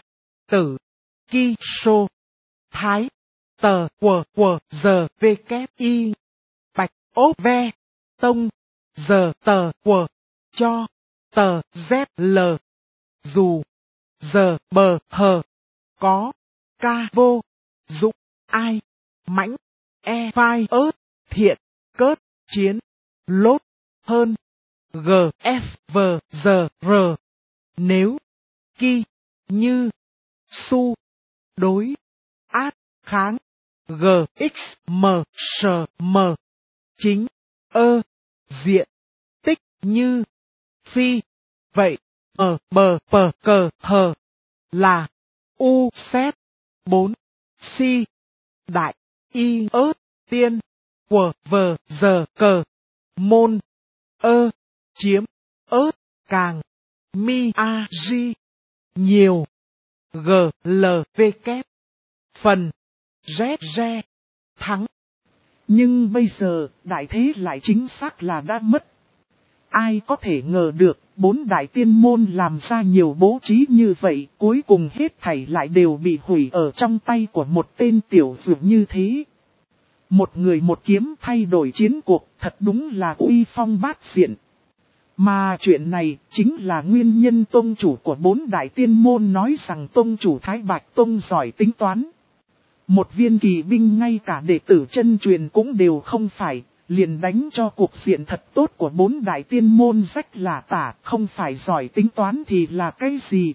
tử, ki, sô, thái, tờ, quờ, quờ, giờ, vê, kép, y, bạch, ốp, ve, tông, giờ, tờ, quờ, cho, tờ, dép, lờ, dù, giờ, bờ, hờ, có, ca, vô, dụng, ai, mãnh, e, phai, ớt, thiện, cớt, chiến, lốt, hơn, g, f, v, giờ, r, nếu, ki, như, su, đối, át, kháng, g, x, m, s, m, chính, ơ, diện, tích, như, phi, vậy, ở, bờ, pờ, cờ, hờ, là, u, xét, bốn, si, đại, y, ớt, tiên, quờ, vờ, giờ, cờ, môn, ơ, chiếm, ớt, càng, mi, a, di, nhiều, g, l, v, kép, phần, z, re, thắng. Nhưng bây giờ, đại thế lại chính xác là đã mất. Ai có thể ngờ được, bốn đại tiên môn làm ra nhiều bố trí như vậy, cuối cùng hết thảy lại đều bị hủy ở trong tay của một tên tiểu dược như thế. Một người một kiếm thay đổi chiến cuộc, thật đúng là uy phong bát diện. Mà chuyện này chính là nguyên nhân tông chủ của bốn đại tiên môn nói rằng tông chủ Thái Bạch Tông giỏi tính toán. Một viên kỳ binh ngay cả đệ tử chân truyền cũng đều không phải, liền đánh cho cuộc diện thật tốt của bốn đại tiên môn rách lả tả, không phải giỏi tính toán thì là cái gì.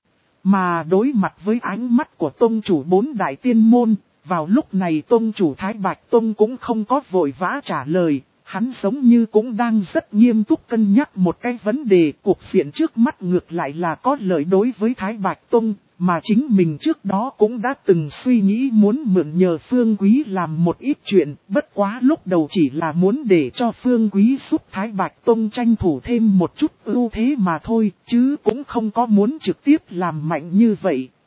Mà đối mặt với ánh mắt của tông chủ bốn đại tiên môn, vào lúc này tông chủ Thái Bạch Tông cũng không có vội vã trả lời, hắn giống như cũng đang rất nghiêm túc cân nhắc một cái vấn đề, cuộc diện trước mắt ngược lại là có lợi đối với Thái Bạch Tông. Mà chính mình trước đó cũng đã từng suy nghĩ muốn mượn nhờ Phương Quý làm một ít chuyện, bất quá lúc đầu chỉ là muốn để cho Phương Quý giúp Thái Bạch Tông tranh thủ thêm một chút ưu thế mà thôi, chứ cũng không có muốn trực tiếp làm mạnh như vậy.